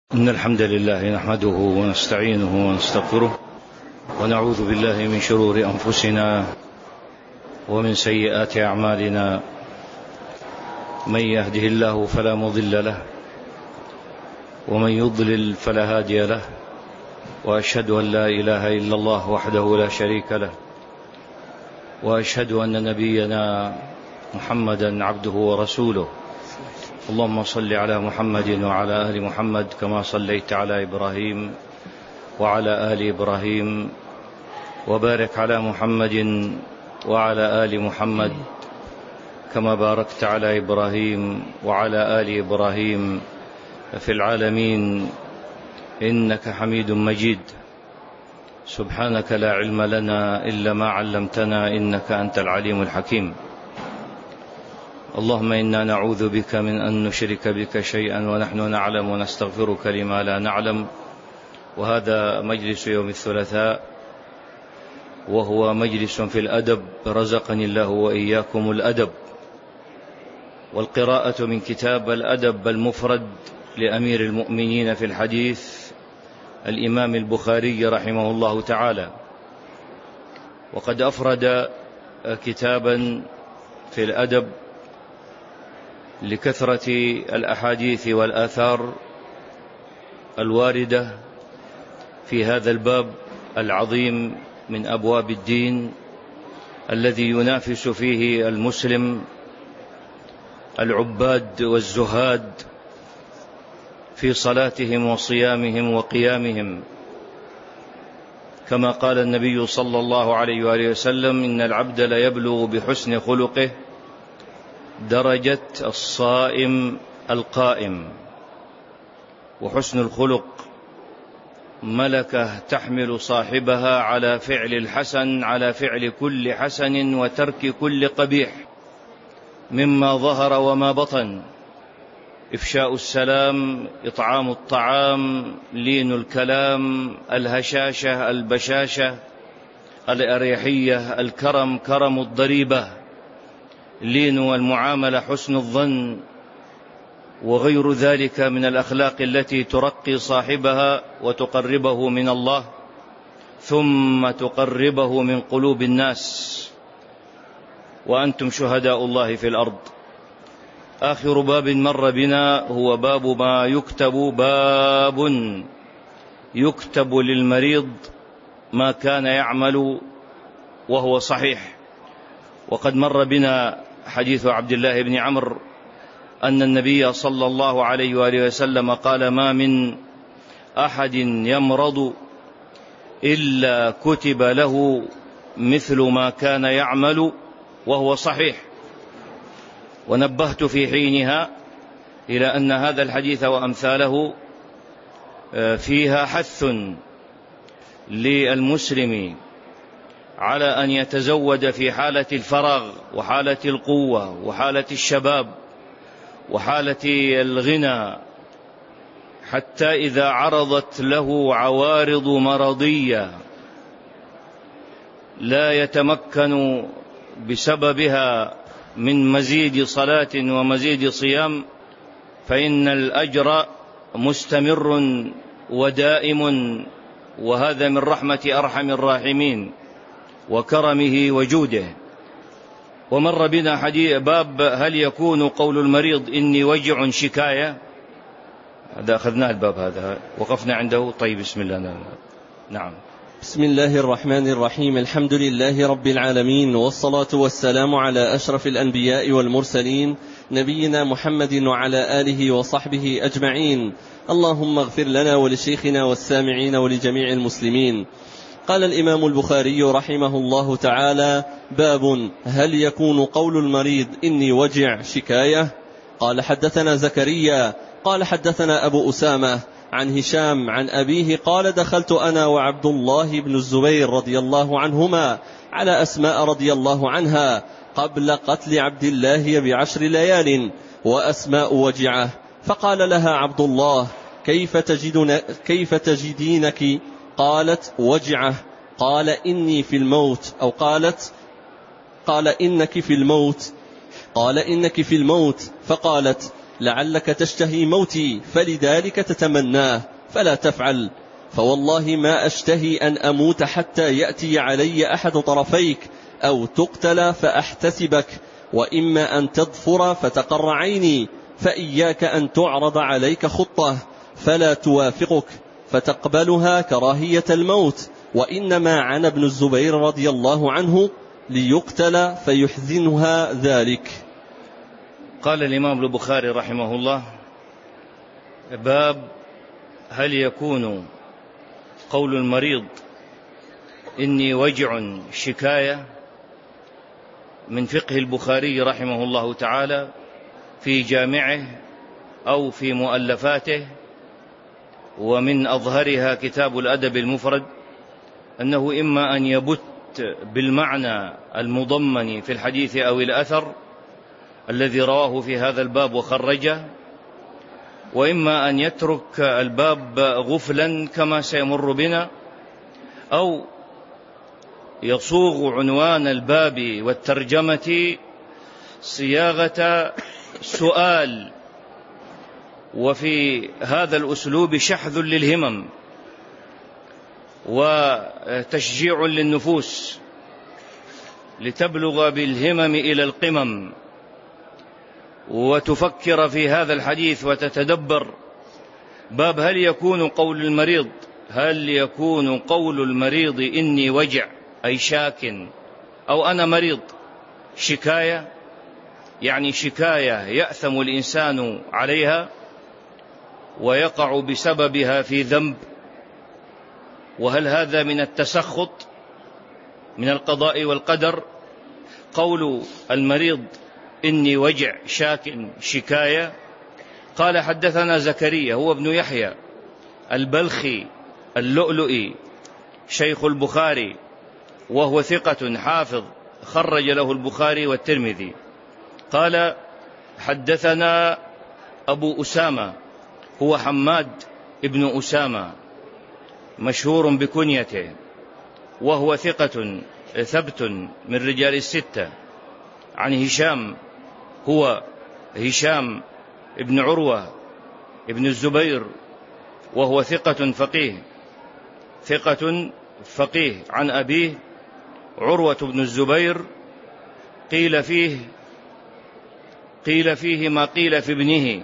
إن الحمد لله نحمده ونستعينه ونستغفره ونعوذ بالله من شرور أنفسنا ومن سيئات أعمالنا. من يهده الله فلا مضل له ومن يضلل فلا هادي له، وأشهد أن لا إله إلا الله وحده لا شريك له، وأشهد أن نبينا محمدا عبده ورسوله. اللهم صل على محمد وعلى آل محمد كما صليت على إبراهيم وعلى آل إبراهيم، وبارك على محمد وعلى آل محمد كما باركت على إبراهيم وعلى آل إبراهيم في العالمين إنك حميد مجيد. سبحانك لا علم لنا إلا ما علمتنا إنك أنت العليم الحكيم. اللهم إنا نعوذ بك من أن نشرك بك شيئا ونحن نعلم، ونستغفرك لما لا نعلم. وهذا مجلس يوم الثلاثاء، وهو مجلس في الأدب، رزقني الله وإياكم الأدب، والقراءة من كتاب الأدب المفرد لأمير المؤمنين في الحديث الإمام البخاري رحمه الله تعالى. وقد أفرد كتابا في الأدب لكثرة الأحاديث والآثار الواردة في هذا الباب العظيم من أبواب الدين، الذي ينافس فيه المسلم العباد والزهاد في صلاتهم وصيامهم وقيامهم، كما قال النبي صلى الله عليه وآله وسلم: إن العبد ليبلغ بحسن خلقه درجة الصائم القائم. وحسن الخلق ملكة تحمل صاحبها على فعل الحسن، على فعل كل حسن وترك كل قبيح، مما ظهر وما بطن: إفشاء السلام، إطعام الطعام، لين الكلام، الهشاشة، البشاشة، الأريحية، الكرم، كرم الضريبة، لين المعاملة، حسن الظن، وغير ذلك من الأخلاق التي ترقي صاحبها وتقربه من الله، ثم تقربه من قلوب الناس، وأنتم شهداء الله في الأرض. آخر باب مر بنا هو باب ما يكتب، باب يكتب للمريض ما كان يعمل وهو صحيح. وقد مر بنا حديث عبد الله بن عمرو أن النبي صلى الله عليه وآله وسلم قال: ما من أحد يمرض إلا كتب له مثل ما كان يعمل وهو صحيح. ونبهت في حينها إلى أن هذا الحديث وأمثاله فيها حث للمسلم على أن يتزود في حالة الفراغ وحالة القوة وحالة الشباب وحالة الغنى، حتى إذا عرضت له عوارض مرضية لا يتمكن بسببها من مزيد صلاة ومزيد صيام، فإن الأجر مستمر ودائم، وهذا من رحمة أرحم الراحمين وكرمه وجوده. ومر بنا حديث باب: هل يكون قول المريض إني وجع شكاية؟ هذا أخذنا الباب هذا، وقفنا عنده. طيب، بسم الله. نعم. بسم الله الرحمن الرحيم. الحمد لله رب العالمين، والصلاة والسلام على أشرف الأنبياء والمرسلين، نبينا محمد وعلى آله وصحبه أجمعين. اللهم اغفر لنا ولشيخنا والسامعين ولجميع المسلمين. قال الإمام البخاري رحمه الله تعالى: باب هل يكون قول المريض إني وجع شكاية؟ قال: حدثنا زكريا قال حدثنا أبو أسامة عن هشام عن أبيه قال: دخلت أنا وعبد الله بن الزبير رضي الله عنهما على أسماء رضي الله عنها قبل قتل عبد الله ب10 ليال، وأسماء وجعه، فقال لها عبد الله: كيف تجدينك؟ قالت: وجعه. قال: إني في الموت، أو قال: إنك في الموت. قال: إنك في الموت. فقالت: لعلك تشتهي موتي فلذلك تتمناه فلا تفعل، فوالله ما أشتهي أن أموت حتى يأتي علي أحد طرفيك، أو تقتل فأحتسبك، وإما أن تظفر فتقر عيني، فإياك أن تعرض عليك خطة فلا توافقك فتقبلها كراهية الموت، وإنما عن ابن الزبير رضي الله عنه ليقتل فيحزنها ذلك. قال الإمام البخاري رحمه الله: باب هل يكون قول المريض إني وجع شكاية؟ من فقه البخاري رحمه الله تعالى في جامعه أو في مؤلفاته، ومن أظهرها كتاب الأدب المفرد، أنه إما أن يبت بالمعنى المضمن في الحديث أو الأثر الذي رواه في هذا الباب وخرجه، وإما أن يترك الباب غفلا كما سيمر بنا، أو يصوغ عنوان الباب والترجمة صياغة سؤال، وفي هذا الأسلوب شحذ للهمم وتشجيع للنفوس لتبلغ بالهمم إلى القمم، وتفكر في هذا الحديث وتتدبر. باب هل يكون قول المريض إني وجع أي شاك، أو أنا مريض شكاية، يعني شكاية يأثم الإنسان عليها ويقع بسببها في ذنب، وهل هذا من التسخط من القضاء والقدر؟ قول المريض إني وجع شاك شكاية. قال: حدثنا زكريا هو ابن يحيى البلخي اللؤلؤي شيخ البخاري، وهو ثقة حافظ خرج له البخاري والترمذي. قال: حدثنا أبو أسامة هو حماد ابن أسامة مشهور بكنيته، وهو ثقة ثبت من رجال الستة، عن هشام هو هشام ابن عروة ابن الزبير، وهو ثقة فقيه عن أبيه عروة بن الزبير. قيل فيه ما قيل في ابنه،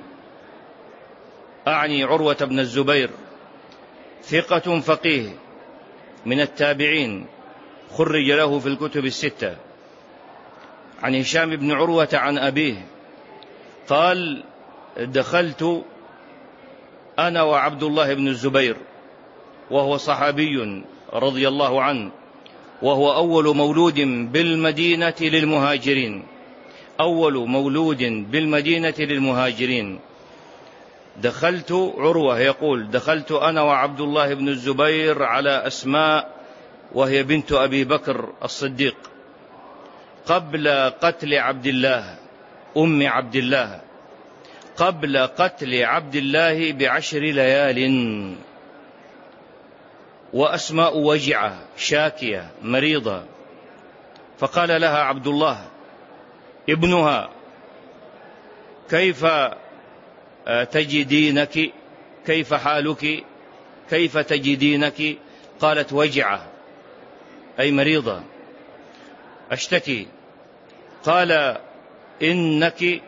أعني عروة بن الزبير، ثقة فقيه من التابعين خرج له في الكتب الستة. عن هشام بن عروة عن أبيه قال: دخلت أنا وعبد الله بن الزبير، وهو صحابي رضي الله عنه، وهو أول مولود بالمدينة للمهاجرين. دخلت، عروة يقول: دخلت أنا وعبد الله بن الزبير على أسماء وهي بنت أبي بكر الصديق قبل قتل عبد الله أم عبد الله، قبل قتل عبد الله ب10 ليال. وأسماء وجعة شاكية مريضة، فقال لها عبد الله ابنها: كيف تجدينك؟ كيف حالك؟ كيف تجدينك؟ قالت: وجعة أي مريضة أشتكي. قال: إنك،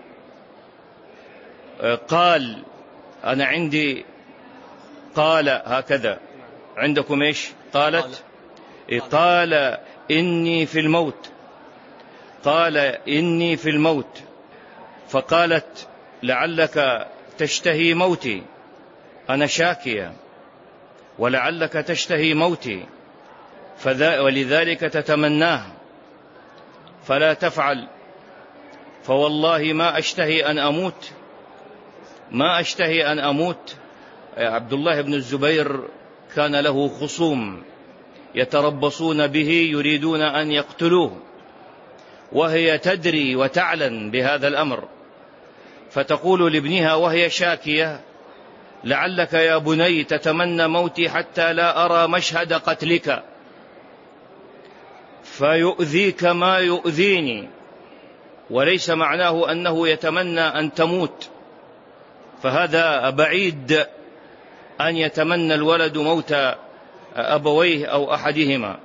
قال: أنا عندي، قال هكذا عندكم إيش؟ قالت: قال إني في الموت، قال إني في الموت. فقالت: لعلك تشتهي موتي، أنا شاكية ولعلك تشتهي موتي، ولذلك تتمناه فلا تفعل، فوالله ما أشتهي أن أموت. عبد الله بن الزبير كان له خصوم يتربصون به يريدون أن يقتلوه، وهي تدري وتعلن بهذا الأمر، فتقول لابنها وهي شاكية: لعلك يا بني تتمنى موتي حتى لا أرى مشهد قتلك فيؤذيك ما يؤذيني. وليس معناه أنه يتمنى أن تموت، فهذا بعيد أن يتمنى الولد موت أبويه أو أحدهما.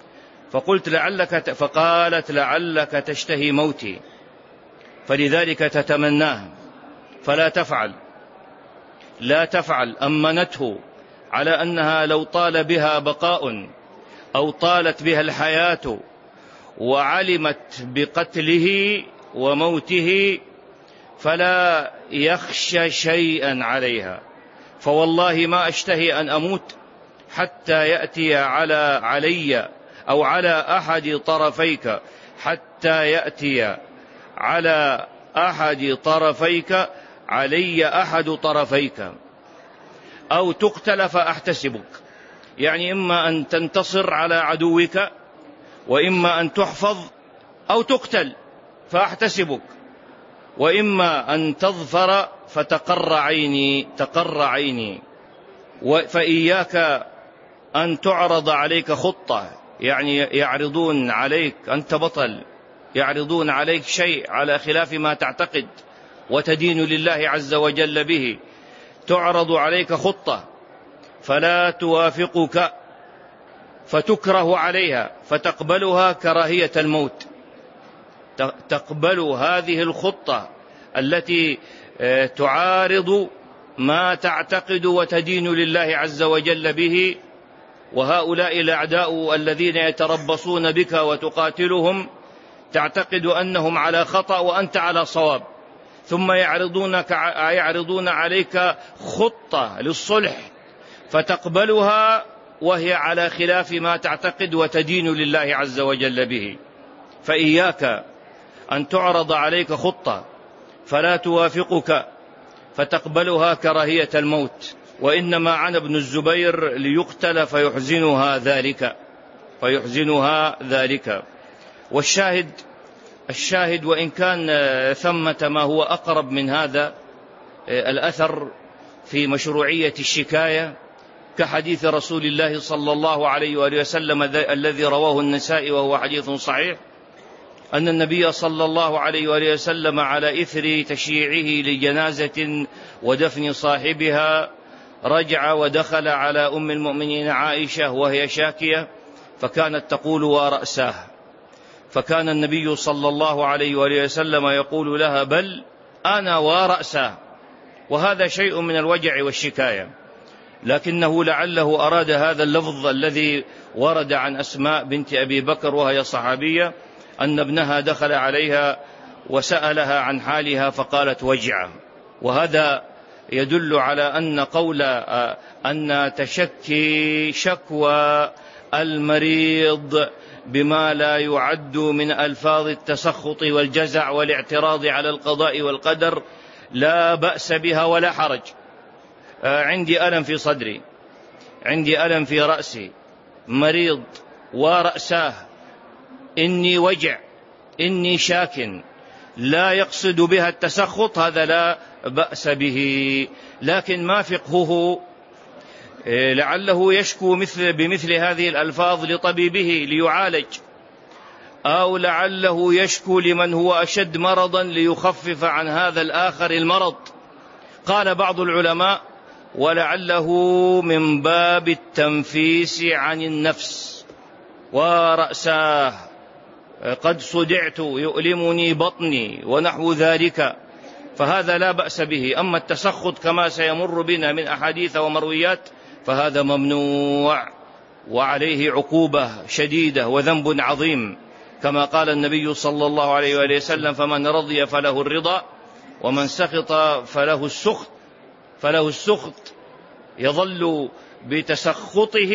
فقالت لعلك تشتهي موتي فلذلك تتمناه فلا تفعل، لا تفعل. أمنته على أنها لو طال بها بقاء أو طالت بها الحياة وعلمت بقتله وموته فلا يخشى شيئا عليها، فوالله ما أشتهي أن أموت حتى يأتي علي أو على أحد طرفيك، حتى يأتي على أحد طرفيك علي أحد طرفيك، أو تقتل فأحتسبك. يعني إما أن تنتصر على عدوك، وإما أن تحفظ أو تقتل فأحتسبك، وإما أن تظفر فتقر عيني. فإياك أن تعرض عليك خطة، يعني يعرضون عليك، أنت بطل، يعرضون عليك شيء على خلاف ما تعتقد وتدين لله عز وجل به، تعرض عليك خطة فلا توافقك فتكره عليها فتقبلها كراهية الموت. تقبل هذه الخطة التي تعارض ما تعتقد وتدين لله عز وجل به، وهؤلاء الأعداء الذين يتربصون بك وتقاتلهم تعتقد أنهم على خطأ وأنت على صواب، ثم يعرضون عليك خطة للصلح فتقبلها وهي على خلاف ما تعتقد وتدين لله عز وجل به. فإياك أن تعرض عليك خطة فلا توافقك فتقبلها كراهية الموت، وإنما عن ابن الزبير ليقتل فيحزنها ذلك. والشاهد وإن كان ثمة ما هو أقرب من هذا الأثر في مشروعية الشكاية، كحديث رسول الله صلى الله عليه وآله وسلم الذي رواه النسائي وهو حديث صحيح، أن النبي صلى الله عليه وآله وسلم على إثر تشييعه لجنازة ودفن صاحبها رجع ودخل على أم المؤمنين عائشة وهي شاكية، فكانت تقول ورأساه، فكان النبي صلى الله عليه وآله وسلم يقول لها بل أنا ورأساه، وهذا شيء من الوجع والشكاية، لكنه لعله أراد هذا اللفظ الذي ورد عن أسماء بنت أبي بكر وهي صحابية أن ابنها دخل عليها وسألها عن حالها فقالت وجعه. وهذا يدل على أن قول أن تشكي شكوى المريض بما لا يعد من ألفاظ التسخط والجزع والاعتراض على القضاء والقدر لا بأس بها ولا حرج. عندي ألم في صدري، عندي ألم في رأسي، مريض ورأساه، إني وجع، إني شاك، لا يقصد بها التسخط، هذا لا بأس به. لكن ما فقهه لعله يشكو بمثل هذه الألفاظ لطبيبه ليعالج، أو لعله يشكو لمن هو أشد مرضا ليخفف عن هذا الآخر المرض. قال بعض العلماء ولعله من باب التنفيس عن النفس. ورأساه قد صدعت يؤلمني بطني ونحو ذلك، فهذا لا بأس به. أما التسخط كما سيمر بنا من أحاديث ومرويات فهذا ممنوع وعليه عقوبة شديدة وذنب عظيم، كما قال النبي صلى الله عليه وآله وسلم فمن رضي فله الرضا ومن سخط فله السخط، يظل بتسخطه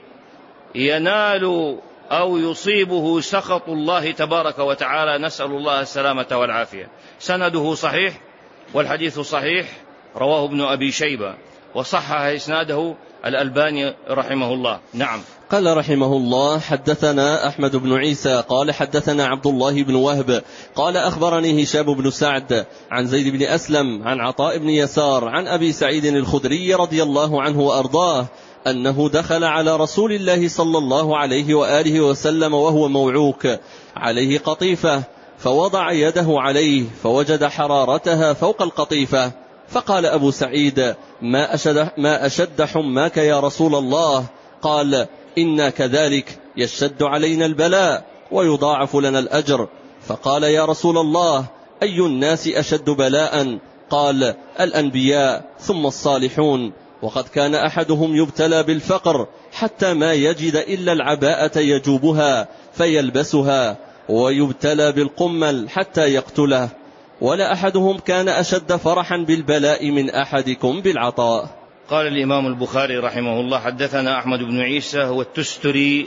ينال أو يصيبه سخط الله تبارك وتعالى، نسأل الله السلامة والعافية. سنده صحيح والحديث صحيح، رواه ابن أبي شيبة وصحح إسناده الألباني رحمه الله. نعم. قال رحمه الله حدثنا أحمد بن عيسى قال حدثنا عبد الله بن وهب قال أخبرني هشام بن سعد عن زيد بن أسلم عن عطاء بن يسار عن أبي سعيد الخدري رضي الله عنه وأرضاه أنه دخل على رسول الله صلى الله عليه وآله وسلم وهو موعوك عليه قطيفة، فوضع يده عليه فوجد حرارتها فوق القطيفة، فقال أبو سعيد: ما أشد حماك يا رسول الله؟ قال: إنا كذلك، يشتد علينا البلاء ويضاعف لنا الأجر. فقال: يا رسول الله، أي الناس أشد بلاء؟ قال: الأنبياء ثم الصالحون. وقد كان أحدهم يبتلى بالفقر حتى ما يجد إلا العباءة يجوبها فيلبسها، ويبتلى بالقمل حتى يقتله، ولا أحدهم كان أشد فرحا بالبلاء من أحدكم بالعطاء. قال الإمام البخاري رحمه الله: حدثنا أحمد بن عيسى هو التستري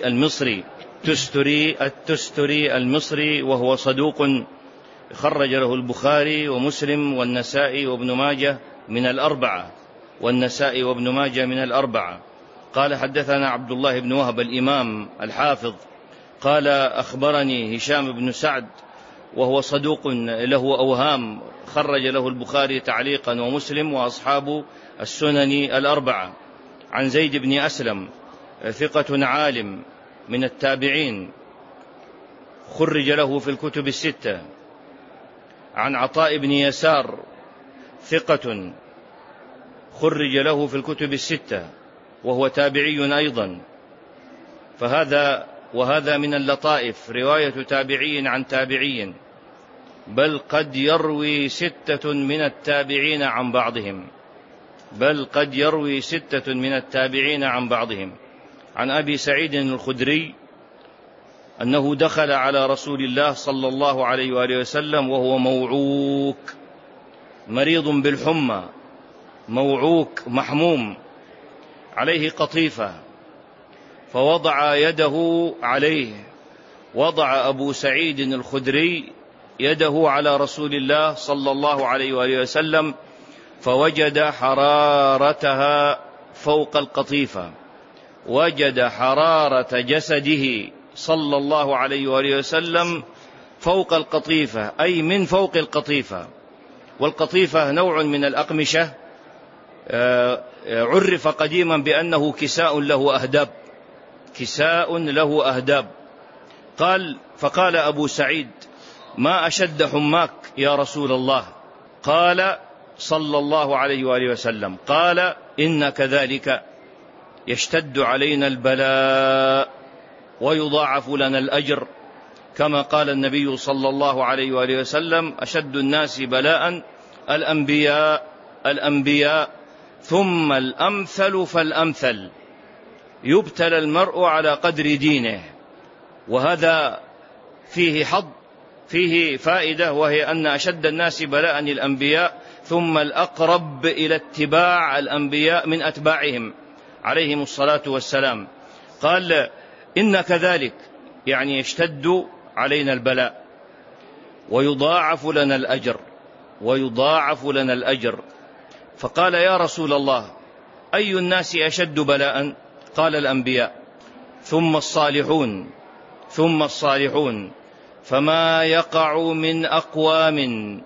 المصري وهو صدوق، خرج له البخاري ومسلم والنسائي وابن ماجه من الأربعة. قال: حدثنا عبد الله بن وهب الإمام الحافظ قال: أخبرني هشام بن سعد وهو صدوق له أوهام، خرج له البخاري تعليقا ومسلم وأصحاب السنن الأربعة، عن زيد بن أسلم ثقة عالم من التابعين، خرج له في الكتب الستة، عن عطاء بن يسار ثقة خرج له في الكتب الستة وهو تابعي أيضا. وهذا من اللطائف، رواية تابعي عن تابعي، بل قد يروي 6 من التابعين عن بعضهم. عن أبي سعيد الخدري أنه دخل على رسول الله صلى الله عليه وآله وسلم وهو موعوك، مريض بالحمى، موعوك محموم، عليه قطيفة، فوضع يده عليه. وضع أبو سعيد الخدري يده على رسول الله صلى الله عليه وآله وسلم، فوجد حرارتها فوق القطيفة، وجد حرارة جسده صلى الله عليه وآله وسلم فوق القطيفة، أي من فوق القطيفة. والقطيفة نوع من الأقمشة، عرف قديما بأنه كساء له أهداب. فقال أبو سعيد: ما أشد حماك يا رسول الله؟ قال صلى الله عليه وآله وسلم: قال: إن كذلك، يشتد علينا البلاء ويضاعف لنا الأجر، كما قال النبي صلى الله عليه وآله وسلم: أشد الناس بلاء الأنبياء ثم الأمثل فالأمثل، يبتلى المرء على قدر دينه. وهذا فيه فائدة، وهي أن أشد الناس بلاء الأنبياء، ثم الأقرب إلى اتباع الأنبياء من أتباعهم عليهم الصلاة والسلام. قال: إن كذلك، يعني يشتد علينا البلاء ويضاعف لنا الأجر. فقال: يا رسول الله، أي الناس أشد بلاء؟ قال: الأنبياء ثم الصالحون. فما يقع من أقوام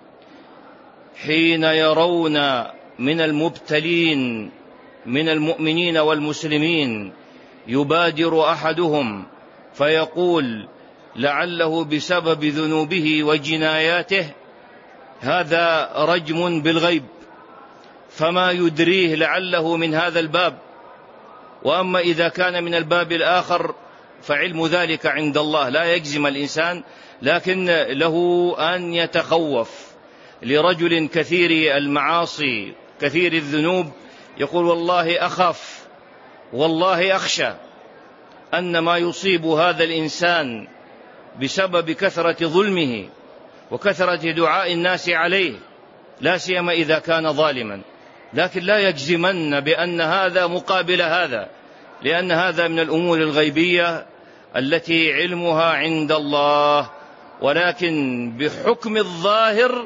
حين يرون من المبتلين من المؤمنين والمسلمين يبادر أحدهم فيقول لعله بسبب ذنوبه وجناياته هذا رجم بالغيب، فما يدريه لعله من هذا الباب. وأما إذا كان من الباب الآخر فعلم ذلك عند الله، لا يجزم الإنسان، لكن له أن يتخوف. لرجل كثير المعاصي كثير الذنوب يقول: والله أخاف، والله أخشى أن ما يصيب هذا الإنسان بسبب كثرة ظلمه وكثرة دعاء الناس عليه، لا سيما إذا كان ظالما، لكن لا يجزمن بأن هذا مقابل هذا، لأن هذا من الأمور الغيبية التي علمها عند الله. ولكن بحكم الظاهر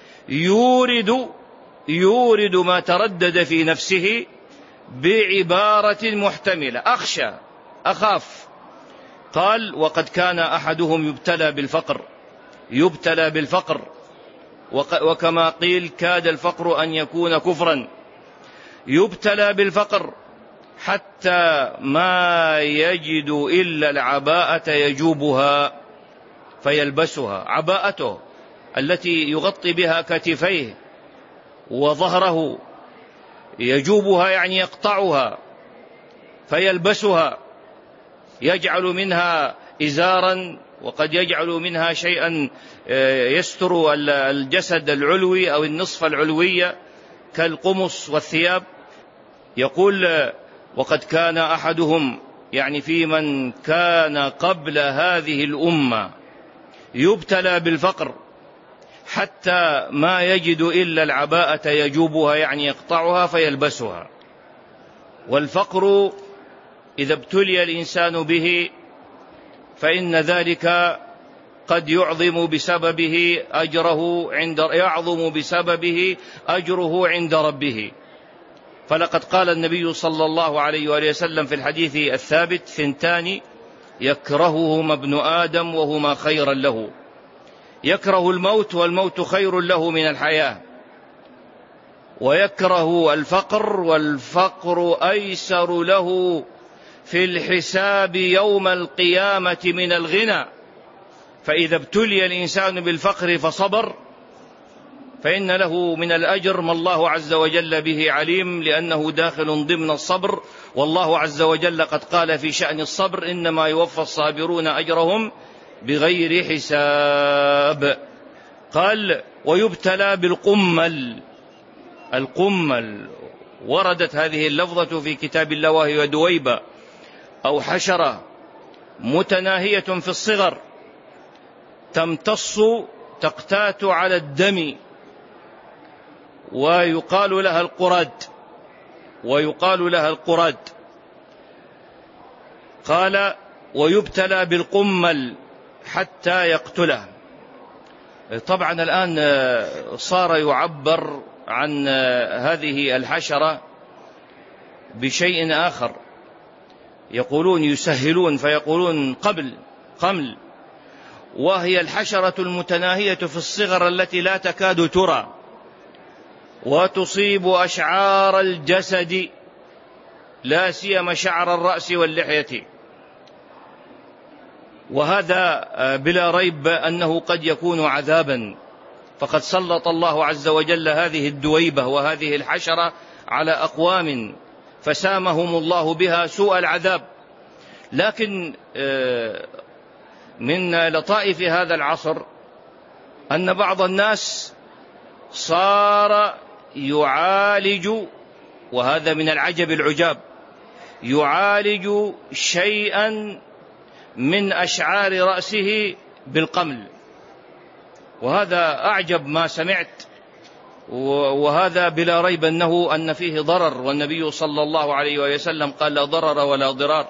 يورد ما تردد في نفسه بعبارة محتملة: أخشى، أخاف. قال: وقد كان أحدهم يبتلى بالفقر، وكما قيل: كاد الفقر أن يكون كفرا. يبتلى بالفقر حتى ما يجد إلا العباءة يجوبها فيلبسها، عباءته التي يغطي بها كتفيه وظهره يجوبها يعني يقطعها فيلبسها، يجعل منها إزارا، وقد يجعل منها شيئا يستر الجسد العلوي أو النصف العلوي كالقمص والثياب. يقول وقد كان أحدهم يعني في من كان قبل هذه الأمة يبتلى بالفقر حتى ما يجد إلا العباءة يجوبها يعني يقطعها فيلبسها. والفقر إذا ابتلي الإنسان به فإن ذلك قد يعظم بسببه أجره عند ربه. فلقد قال النبي صلى الله عليه وآله وسلم في الحديث الثابت: 2 يكرههما ابن آدم وهما خيرا له، يكره الموت والموت خير له من الحياة، ويكره الفقر والفقر أيسر له في الحساب يوم القيامة من الغنى. فإذا ابتلي الإنسان بالفقر فصبر فإن له من الأجر ما الله عز وجل به عليم، لأنه داخل ضمن الصبر. والله عز وجل قد قال في شأن الصبر: إنما يوفى الصابرون أجرهم بغير حساب. قال: ويبتلى بالقمل. القمل وردت هذه اللفظة في كتاب الله وهي دويبة أو حشرة متناهية في الصغر، تمتص تقتات على الدم، ويقال لها القراد. قال: ويبتلى بالقمل حتى يقتله. طبعا الآن صار يعبر عن هذه الحشرة بشيء آخر، يقولون يسهلون فيقولون قمل، وهي الحشرة المتناهية في الصغر التي لا تكاد ترى، وتصيب أشعار الجسد لا سيما شعر الرأس واللحية. وهذا بلا ريب أنه قد يكون عذابا، فقد سلط الله عز وجل هذه الدويبة وهذه الحشرة على أقوام فسامهم الله بها سوء العذاب. لكن من لطائف هذا العصر أن بعض الناس صار يعالج، وهذا من العجب العجاب، يعالج شيئا من أشعار رأسه بالقمل، وهذا أعجب ما سمعت، وهذا بلا ريب أن فيه ضرر، والنبي صلى الله عليه وسلم قال: لا ضرر ولا ضرار،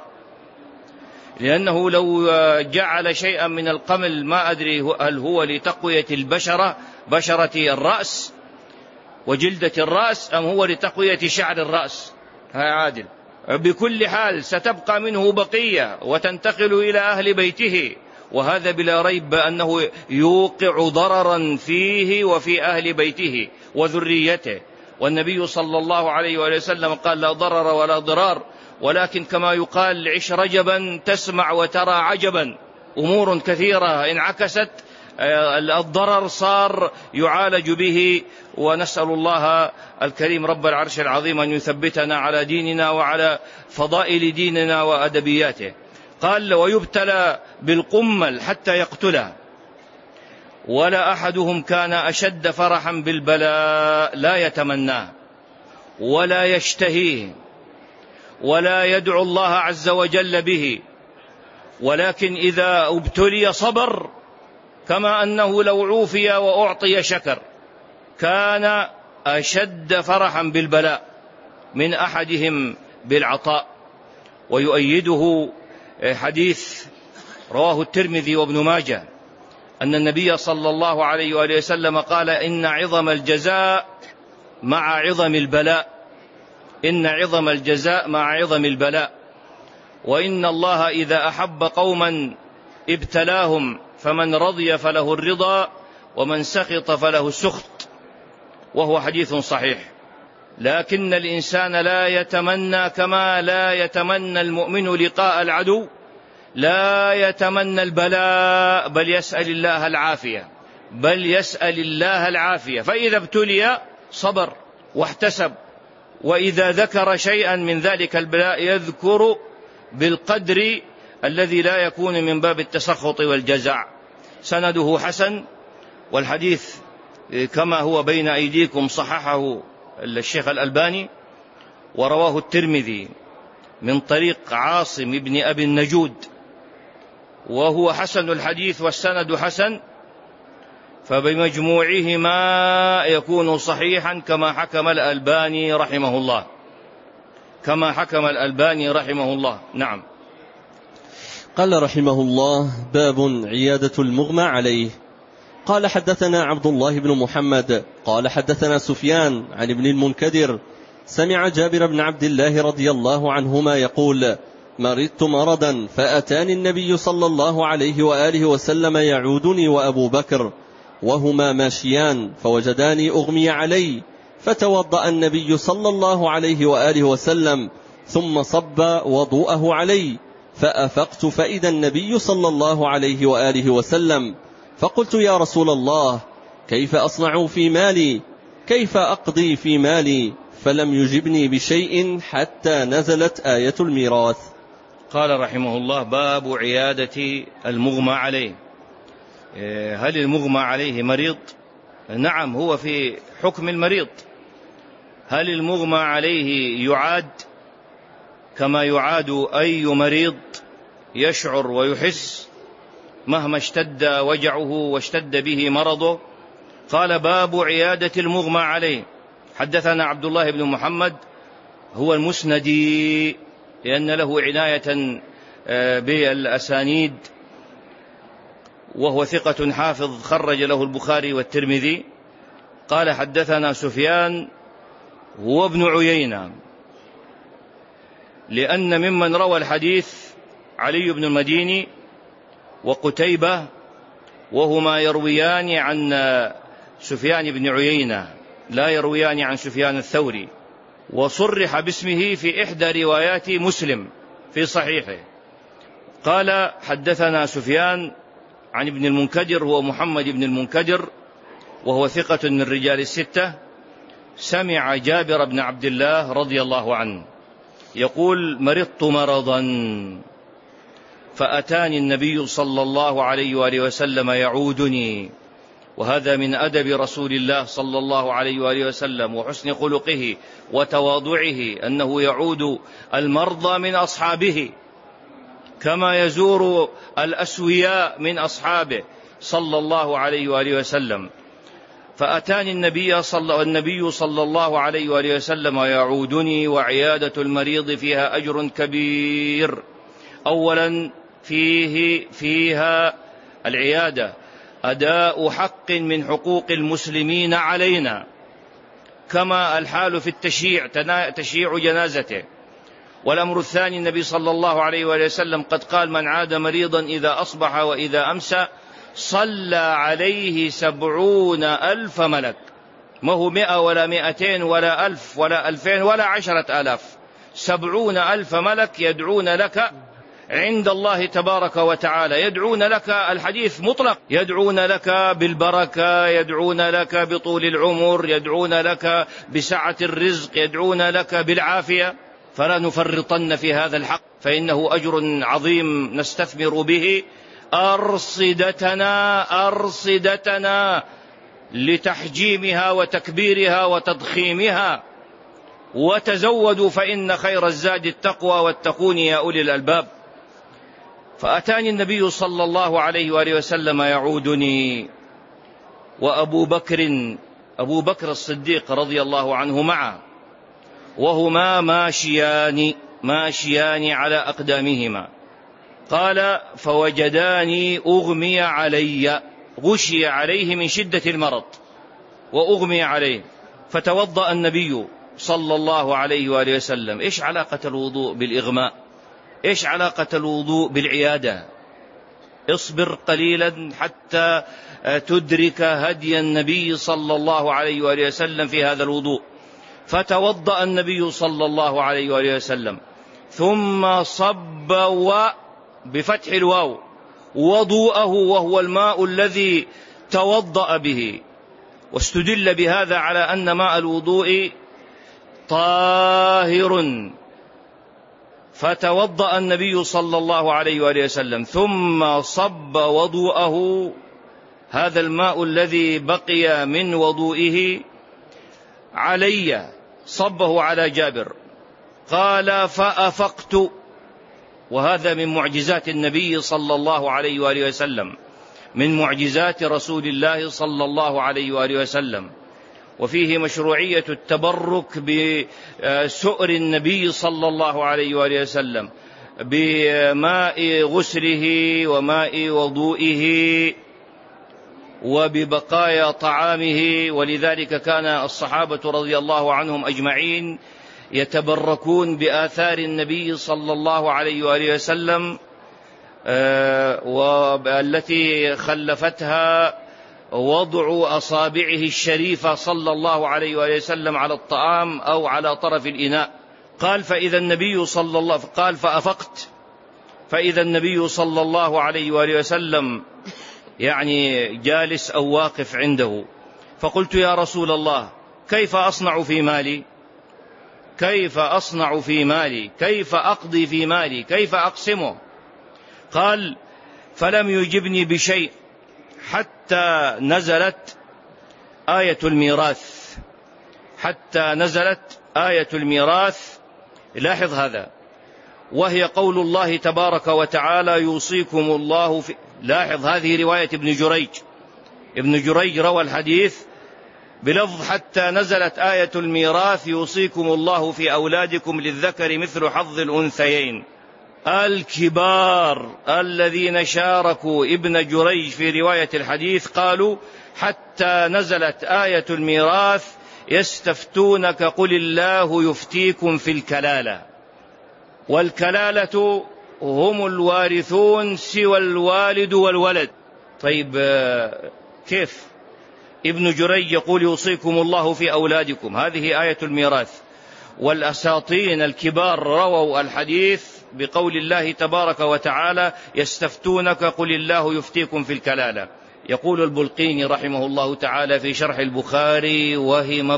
لأنه لو جعل شيئا من القمل ما أدري هل هو لتقوية بشرة الرأس وجلدة الرأس أم هو لتقوية شعر الرأس، ها عادل. بكل حال ستبقى منه بقية وتنتقل إلى أهل بيته، وهذا بلا ريب أنه يوقع ضررا فيه وفي أهل بيته وذريته. والنبي صلى الله عليه وسلم قال: لا ضرر ولا ضرار، ولكن كما يقال: عش رجبا تسمع وترى عجبا. أمور كثيرة انعكست، الضرر صار يعالج به، ونسأل الله الكريم رب العرش العظيم أن يثبتنا على ديننا وعلى فضائل ديننا وأدبياته. قال: ويبتلى بالقمل حتى يقتله. ولا أحدهم كان أشد فرحا بالبلاء، لا يتمناه ولا يشتهيه ولا يدعو الله عز وجل به، ولكن إذا ابتلي صبر، كما أنه لو عوفي وأعطي شكر. كان أشد فرحا بالبلاء من أحدهم بالعطاء. ويؤيده حديث رواه الترمذي وابن ماجه أن النبي صلى الله عليه وآله وسلم قال: إن عظم الجزاء مع عظم البلاء، إن عظم الجزاء مع عظم البلاء، وإن الله إذا أحب قوما ابتلاهم، فمن رضي فله الرضا ومن سخط فله السخط. وهو حديث صحيح. لكن الإنسان لا يتمنى كما لا يتمنى المؤمن لقاء العدو، لا يتمنى البلاء، بل يسأل الله العافية، فإذا ابتلي صبر واحتسب، وإذا ذكر شيئا من ذلك البلاء يذكر بالقدر الذي لا يكون من باب التسخط والجزع. سنده حسن، والحديث كما هو بين أيديكم صححه الشيخ الألباني، ورواه الترمذي من طريق عاصم بن أبي النجود، وهو حسن الحديث والسند حسن، فبمجموعهما يكون صحيحا كما حكم الألباني رحمه الله، كما حكم الألباني رحمه الله. نعم. قال رحمه الله: باب عيادة المغمى عليه. قال حدثنا عبد الله بن محمد قال حدثنا سفيان عن ابن المنكدر سمع جابر بن عبد الله رضي الله عنهما يقول: مرضت مرضا فأتاني النبي صلى الله عليه وآله وسلم يعودني وأبو بكر وهما ماشيان، فوجداني أغمي علي، فتوضأ النبي صلى الله عليه وآله وسلم ثم صب وضوءه علي، فأفقت فإذا النبي صلى الله عليه وآله وسلم، فقلت: يا رسول الله، كيف أصنع في مالي؟ كيف أقضي في مالي؟ فلم يجبني بشيء حتى نزلت آية الميراث. قال رحمه الله: باب عيادة المغمى عليه. هل المغمى عليه مريض؟ نعم، هو في حكم المريض. هل المغمى عليه يعاد كما يعاد أي مريض يشعر ويحس مهما اشتد وجعه واشتد به مرضه؟ قال: باب عيادة المغمى عليه. حدثنا عبد الله بن محمد، هو المسندي لأن له عناية بالأسانيد، وهو ثقة حافظ خرج له البخاري والترمذي. قال: حدثنا سفيان هو ابن عيينة، لأن ممن روى الحديث علي بن المديني وقتيبة، وهما يرويان عن سفيان بن عيينة، لا يرويان عن سفيان الثوري، وصرح باسمه في إحدى روايات مسلم في صحيحه. قال: حدثنا سفيان عن ابن المنكدر، هو محمد بن المنكدر، وهو ثقة من رجال الستة، سمع جابر بن عبد الله رضي الله عنه يقول: مرضت مرضا فأتاني النبي صلى الله عليه وآله وسلم يعودني. وهذا من أدب رسول الله صلى الله عليه وآله وسلم وحسن خلقه وتواضعه، أنه يعود المرضى من أصحابه كما يزور الأسوياء من أصحابه صلى الله عليه وآله وسلم. فأتاني النبي صلى الله عليه وآله وسلم يعودني، وعيادة المريض فيها أجر كبير. أولا فيها العيادة أداء حق من حقوق المسلمين علينا، كما الحال في تشييع جنازته. والأمر الثاني، النبي صلى الله عليه وآله وسلم قد قال: من عاد مريضا إذا أصبح وإذا أمسى صلى عليه 70,000 ملك. ما هو 100 ولا 200 ولا 1000 ولا 2000 ولا 10,000، 70,000 ملك يدعون لك عند الله تبارك وتعالى. يدعون لك، الحديث مطلق، يدعون لك بالبركة، يدعون لك بطول العمر، يدعون لك بسعة الرزق، يدعون لك بالعافية. فلا نفرطن في هذا الحق، فإنه أجر عظيم نستثمر به أرصدتنا لتحجيمها وتكبيرها وتضخيمها. وتزودوا فإن خير الزاد التقوى واتقون يا أولي الألباب. فأتاني النبي صلى الله عليه وآله وسلم يعودني، وأبو بكر الصديق رضي الله عنه معه، وهما ماشيان على أقدامهما. قال: فوجداني أغمي علي، غشي عليه من شدة المرض وأغمي عليه، فتوضأ النبي صلى الله عليه وآله وسلم. إيش علاقة الوضوء بالإغماء؟ إيش علاقة الوضوء بالعيادة؟ اصبر قليلا حتى تدرك هدي النبي صلى الله عليه وآله وسلم في هذا الوضوء. فتوضأ النبي صلى الله عليه وآله وسلم، ثم صب بفتح الواو وضوءه، وهو الماء الذي توضأ به، واستدل بهذا على أن ماء الوضوء طاهر، فتوضأ النبي صلى الله عليه وآله وسلم ثم صب وضوءه، هذا الماء الذي بقي من وضوئه علي، صبه على جابر. قال فأفقت، وهذا من معجزات النبي صلى الله عليه وآله وسلم، من معجزات رسول الله صلى الله عليه وآله وسلم. وفيه مشروعية التبرك بسؤر النبي صلى الله عليه وآله وسلم، بماء غسله وماء وضوئه وببقايا طعامه. ولذلك كان الصحابة رضي الله عنهم أجمعين يتبركون بآثار النبي صلى الله عليه وآله وسلم، والتي خلفتها وضع أصابعه الشريفة صلى الله عليه وآله وسلم على الطعام أو على طرف الإناء. قال فإذا النبي صلى الله قال فأفقت، فإذا النبي صلى الله عليه وآله وسلم يعني جالس أو واقف عنده. فقلت يا رسول الله كيف أصنع في مالي؟ كيف أصنع في مالي؟ كيف أقضي في مالي؟ كيف أقسمه؟ قال فلم يجبني بشيء حتى نزلت آية الميراث، حتى نزلت آية الميراث. لاحظ هذا، وهي قول الله تبارك وتعالى يوصيكم الله في. لاحظ هذه رواية ابن جريج، ابن جريج روى الحديث بلفظ حتى نزلت آية الميراث يوصيكم الله في أولادكم للذكر مثل حظ الأنثيين. الكبار الذين شاركوا ابن جريج في رواية الحديث قالوا حتى نزلت آية الميراث يستفتونك قل الله يفتيكم في الكلالة. والكلالة هم الوارثون سوى الوالد والولد. طيب كيف ابن جريج يقول يوصيكم الله في أولادكم، هذه آية الميراث، والأساطين الكبار رووا الحديث بقول الله تبارك وتعالى يستفتونك قل الله يفتيكم في الكلالة. يقول البلقيني رحمه الله تعالى في شرح البخاري وهم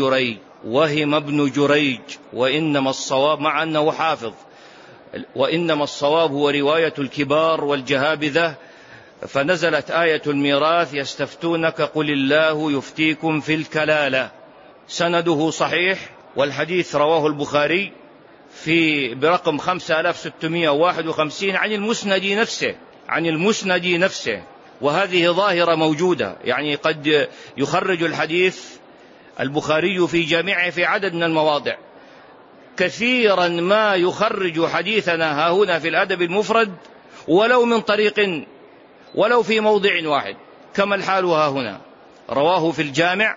ابن جريج وإنما الصواب، مع أنه حافظ، وإنما الصواب هو رواية الكبار والجهابذة. فنزلت آية الميراث يستفتونك قل الله يفتيكم في الكلالة. سنده صحيح، والحديث رواه البخاري برقم 5651 عن المسند نفسه. وهذه ظاهرة موجودة، يعني قد يخرج الحديث البخاري في جامعه في عدد من المواضع، كثيرا ما يخرج حديثنا هنا في الأدب المفرد ولو من طريق ولو في موضع واحد، كما الحال هنا. رواه في الجامع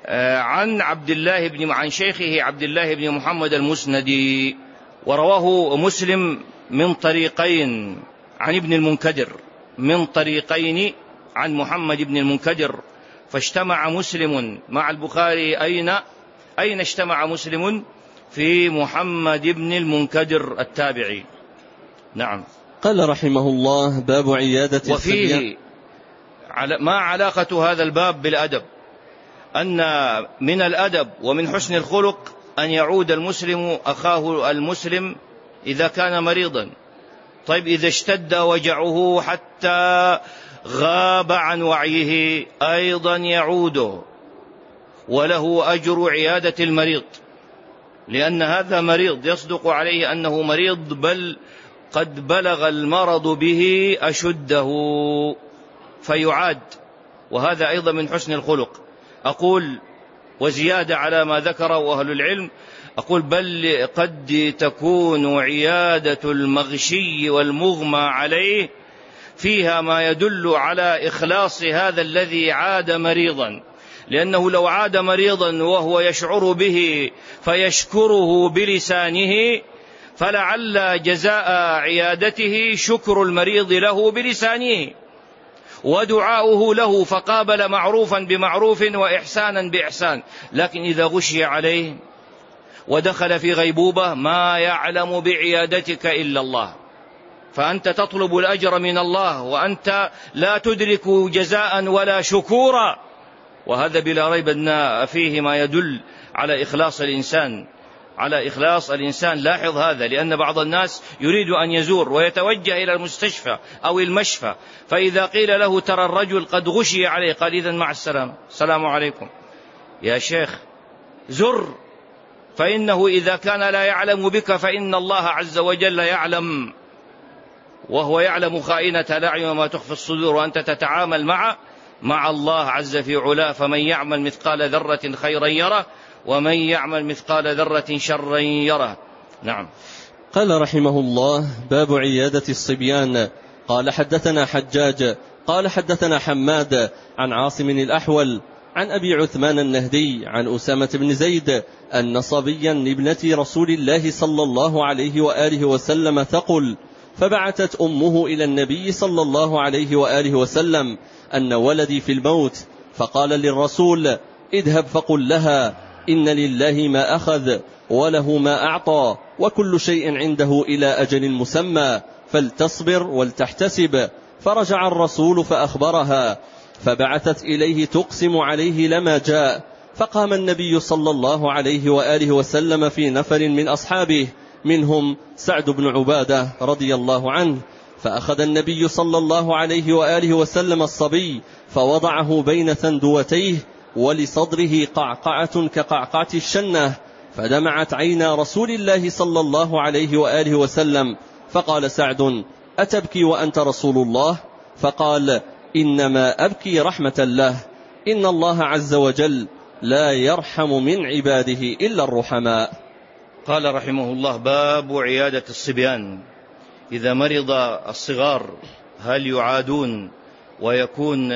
عن شيخه عبد الله بن محمد المسندي، ورواه مسلم من طريقين عن ابن المنكدر، من طريقين عن محمد بن المنكدر. فاجتمع مسلم مع البخاري أين اجتمع مسلم؟ في محمد بن المنكدر التابعي. نعم. قال رحمه الله باب عيادة الصبيان. وفيه ما علاقة هذا الباب بالأدب؟ أن من الأدب ومن حسن الخلق أن يعود المسلم أخاه المسلم إذا كان مريضا. طيب إذا اشتد وجعه حتى غاب عن وعيه أيضا يعوده، وله أجر عيادة المريض، لأن هذا مريض يصدق عليه أنه مريض، بل قد بلغ المرض به أشده فيعاد، وهذا أيضا من حسن الخلق. أقول وزيادة على ما ذكره أهل العلم، أقول بل قد تكون عيادة المغشي والمغمى عليه فيها ما يدل على إخلاص هذا الذي عاد مريضا، لأنه لو عاد مريضا وهو يشعر به فيشكره بلسانه، فلعل جزاء عيادته شكر المريض له بلسانه ودعاؤه له، فقابل معروفا بمعروف وإحسانا بإحسان. لكن إذا غشي عليه ودخل في غيبوبة ما يعلم بعيادتك إلا الله، فأنت تطلب الأجر من الله وأنت لا تدرك جزاء ولا شكورا، وهذا بلا ريب أن فيه ما يدل على إخلاص الإنسان. لاحظ هذا، لأن بعض الناس يريد أن يزور ويتوجه إلى المستشفى أو المشفى، فإذا قيل له ترى الرجل قد غشي عليه، قال إذن مع السلامة، السلام عليكم. يا شيخ زر، فإنه إذا كان لا يعلم بك فإن الله عز وجل يعلم، وهو يعلم خائنة الأعين وما تخفي الصدور، وأنت تتعامل مع الله عز في علاه. فمن يعمل مثقال ذرة خيرا يره، ومن يعمل مثقال ذرة شرا يره. نعم. قال رحمه الله: باب عيادة الصبيان. قال حدثنا حجاج قال حدثنا حماد عن عاصم الأحول عن أبي عثمان النهدي عن أسامة بن زيد أن صبيا لابنة رسول الله صلى الله عليه وآله وسلم ثقل، فبعثت أمه إلى النبي صلى الله عليه وآله وسلم أن ولدي في الموت، فقال للرسول: اذهب فقل لها إن لله ما أخذ وله ما أعطى، وكل شيء عنده إلى أجل مسمى، فلتصبر ولتحتسب. فرجع الرسول فأخبرها، فبعثت إليه تقسم عليه لما جاء، فقام النبي صلى الله عليه وآله وسلم في نفر من أصحابه، منهم سعد بن عبادة رضي الله عنه، فأخذ النبي صلى الله عليه وآله وسلم الصبي فوضعه بين ثندوتيه، ولصدره قعقعة كقعقعة الشنة، فدمعت عينا رسول الله صلى الله عليه وآله وسلم، فقال سعد: أتبكي وأنت رسول الله؟ فقال: إنما أبكي رحمة الله، إن الله عز وجل لا يرحم من عباده إلا الرحماء. قال رحمه الله: باب عيادة الصبيان. إذا مرض الصغار هل يعادون ويكون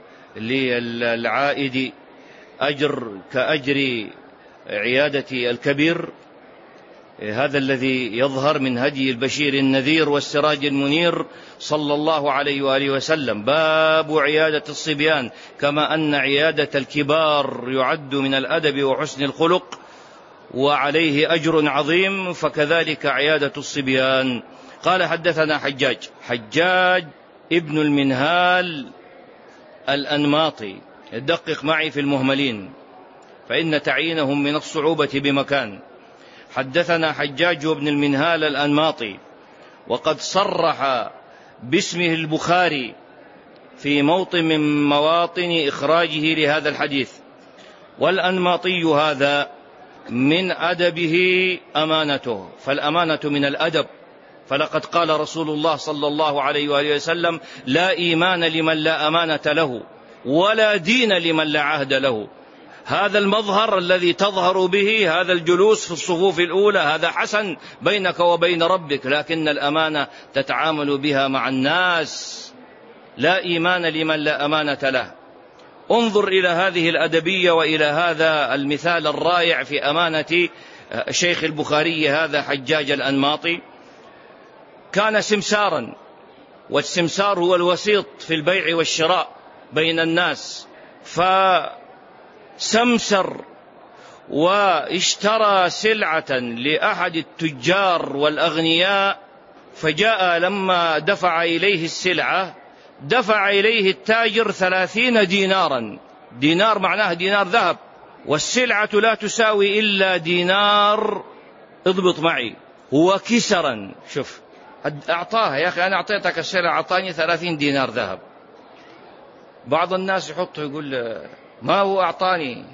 للعائد أجر كأجر عيادة الكبير؟ هذا الذي يظهر من هدي البشير النذير والسراج المنير صلى الله عليه وآله وسلم. باب عيادة الصبيان، كما أن عيادة الكبار يعد من الأدب وحسن الخلق وعليه أجر عظيم، فكذلك عيادة الصبيان. قال حدثنا حجاج ابن المنهال الأنماطي، دقق معي في المهملين فإن تعيينهم من الصعوبة بمكان. حدثنا حجاج بن المنهال الأنماطي، وقد صرح باسمه البخاري في موطن من مواطن إخراجه لهذا الحديث. والأنماطي هذا من أدبه أمانته، فالأمانة من الأدب، فلقد قال رسول الله صلى الله عليه وآله وسلم: لا إيمان لمن لا أمانة له، ولا دين لمن لا عهد له. هذا المظهر الذي تظهر به، هذا الجلوس في الصفوف الأولى، هذا حسن بينك وبين ربك، لكن الأمانة تتعامل بها مع الناس. لا إيمان لمن لا أمانة له. انظر إلى هذه الأدبية وإلى هذا المثال الرائع في أمانة شيخ البخاري هذا حجاج الأنماطي. كان سمسارا، والسمسار هو الوسيط في البيع والشراء بين الناس، فسمسر واشترى سلعة لأحد التجار والأغنياء، فجاء لما دفع إليه السلعة دفع إليه التاجر 30 دينارا. دينار معناه دينار ذهب، والسلعة لا تساوي إلا دينار، اضبط معي، وكسرا. شوف أعطاها، يا أخي أنا أعطيتك السلعة، أعطاني 30 دينار ذهب. بعض الناس يحطه يقول ما هو أعطاني.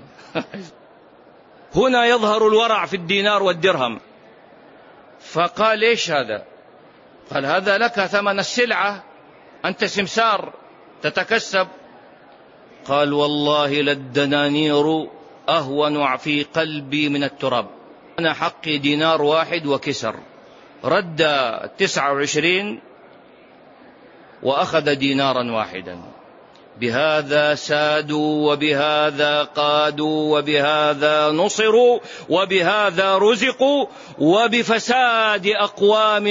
هنا يظهر الورع في الدينار والدرهم. فقال إيش هذا؟ قال هذا لك ثمن السلعة، أنت سمسار تتكسب. قال والله للدنانير أهون في قلبي من التراب، أنا حقي دينار واحد وكسر. رد 29 وأخذ دينارا واحدا. بهذا سادوا، وبهذا قادوا، وبهذا نصروا، وبهذا رزقوا، وبفساد أقوام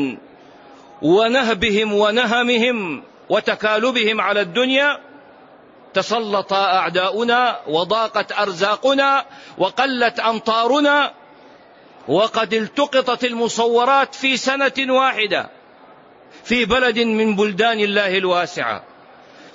ونهبهم ونهمهم وتكالبهم على الدنيا تسلط أعداؤنا، وضاقت أرزاقنا، وقلت أمطارنا، وقد التقطت المصورات في سنة واحدة في بلد من بلدان الله الواسعة.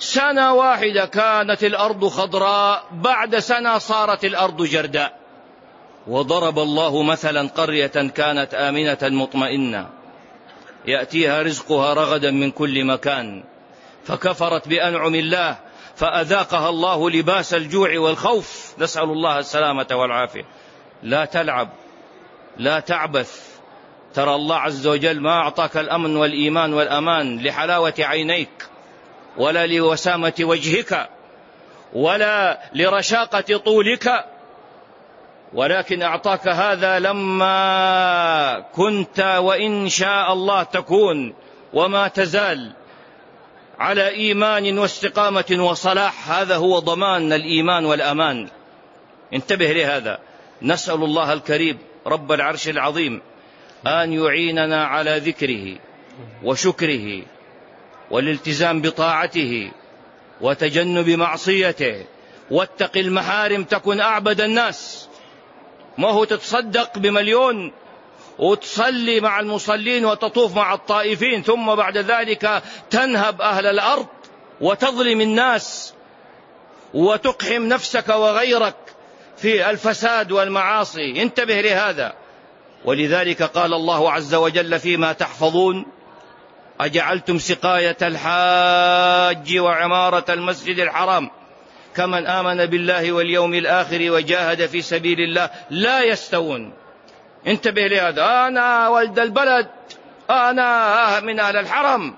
سنة واحدة كانت الأرض خضراء، بعد سنة صارت الأرض جرداء. وضرب الله مثلا قرية كانت آمنة مطمئنة يأتيها رزقها رغدا من كل مكان، فكفرت بأنعم الله فأذاقها الله لباس الجوع والخوف، نسأل الله السلامة والعافية. لا تلعب، لا تعبث، ترى الله عز وجل ما أعطاك الأمن والإيمان والأمان لحلاوة عينيك ولا لوسامة وجهك ولا لرشاقة طولك، ولكن أعطاك هذا لما كنت وإن شاء الله تكون وما تزال على إيمان واستقامة وصلاح. هذا هو ضمان الإيمان والأمان. انتبه لهذا. نسأل الله الكريم رب العرش العظيم أن يعيننا على ذكره وشكره والالتزام بطاعته وتجنب معصيته. واتق المحارم تكن أعبد الناس. ما هو تتصدق ب1,000,000 وتصلي مع المصلين وتطوف مع الطائفين، ثم بعد ذلك تنهب أهل الأرض وتظلم الناس وتقحم نفسك وغيرك في الفساد والمعاصي. انتبه لهذا. ولذلك قال الله عز وجل فيما تحفظون: أجعلتم سقاية الحاج وعمارة المسجد الحرام كمن آمن بالله واليوم الآخر وجاهد في سبيل الله لا يستوون. انتبه لهذا. أنا ولد البلد، أنا من أهل الحرم.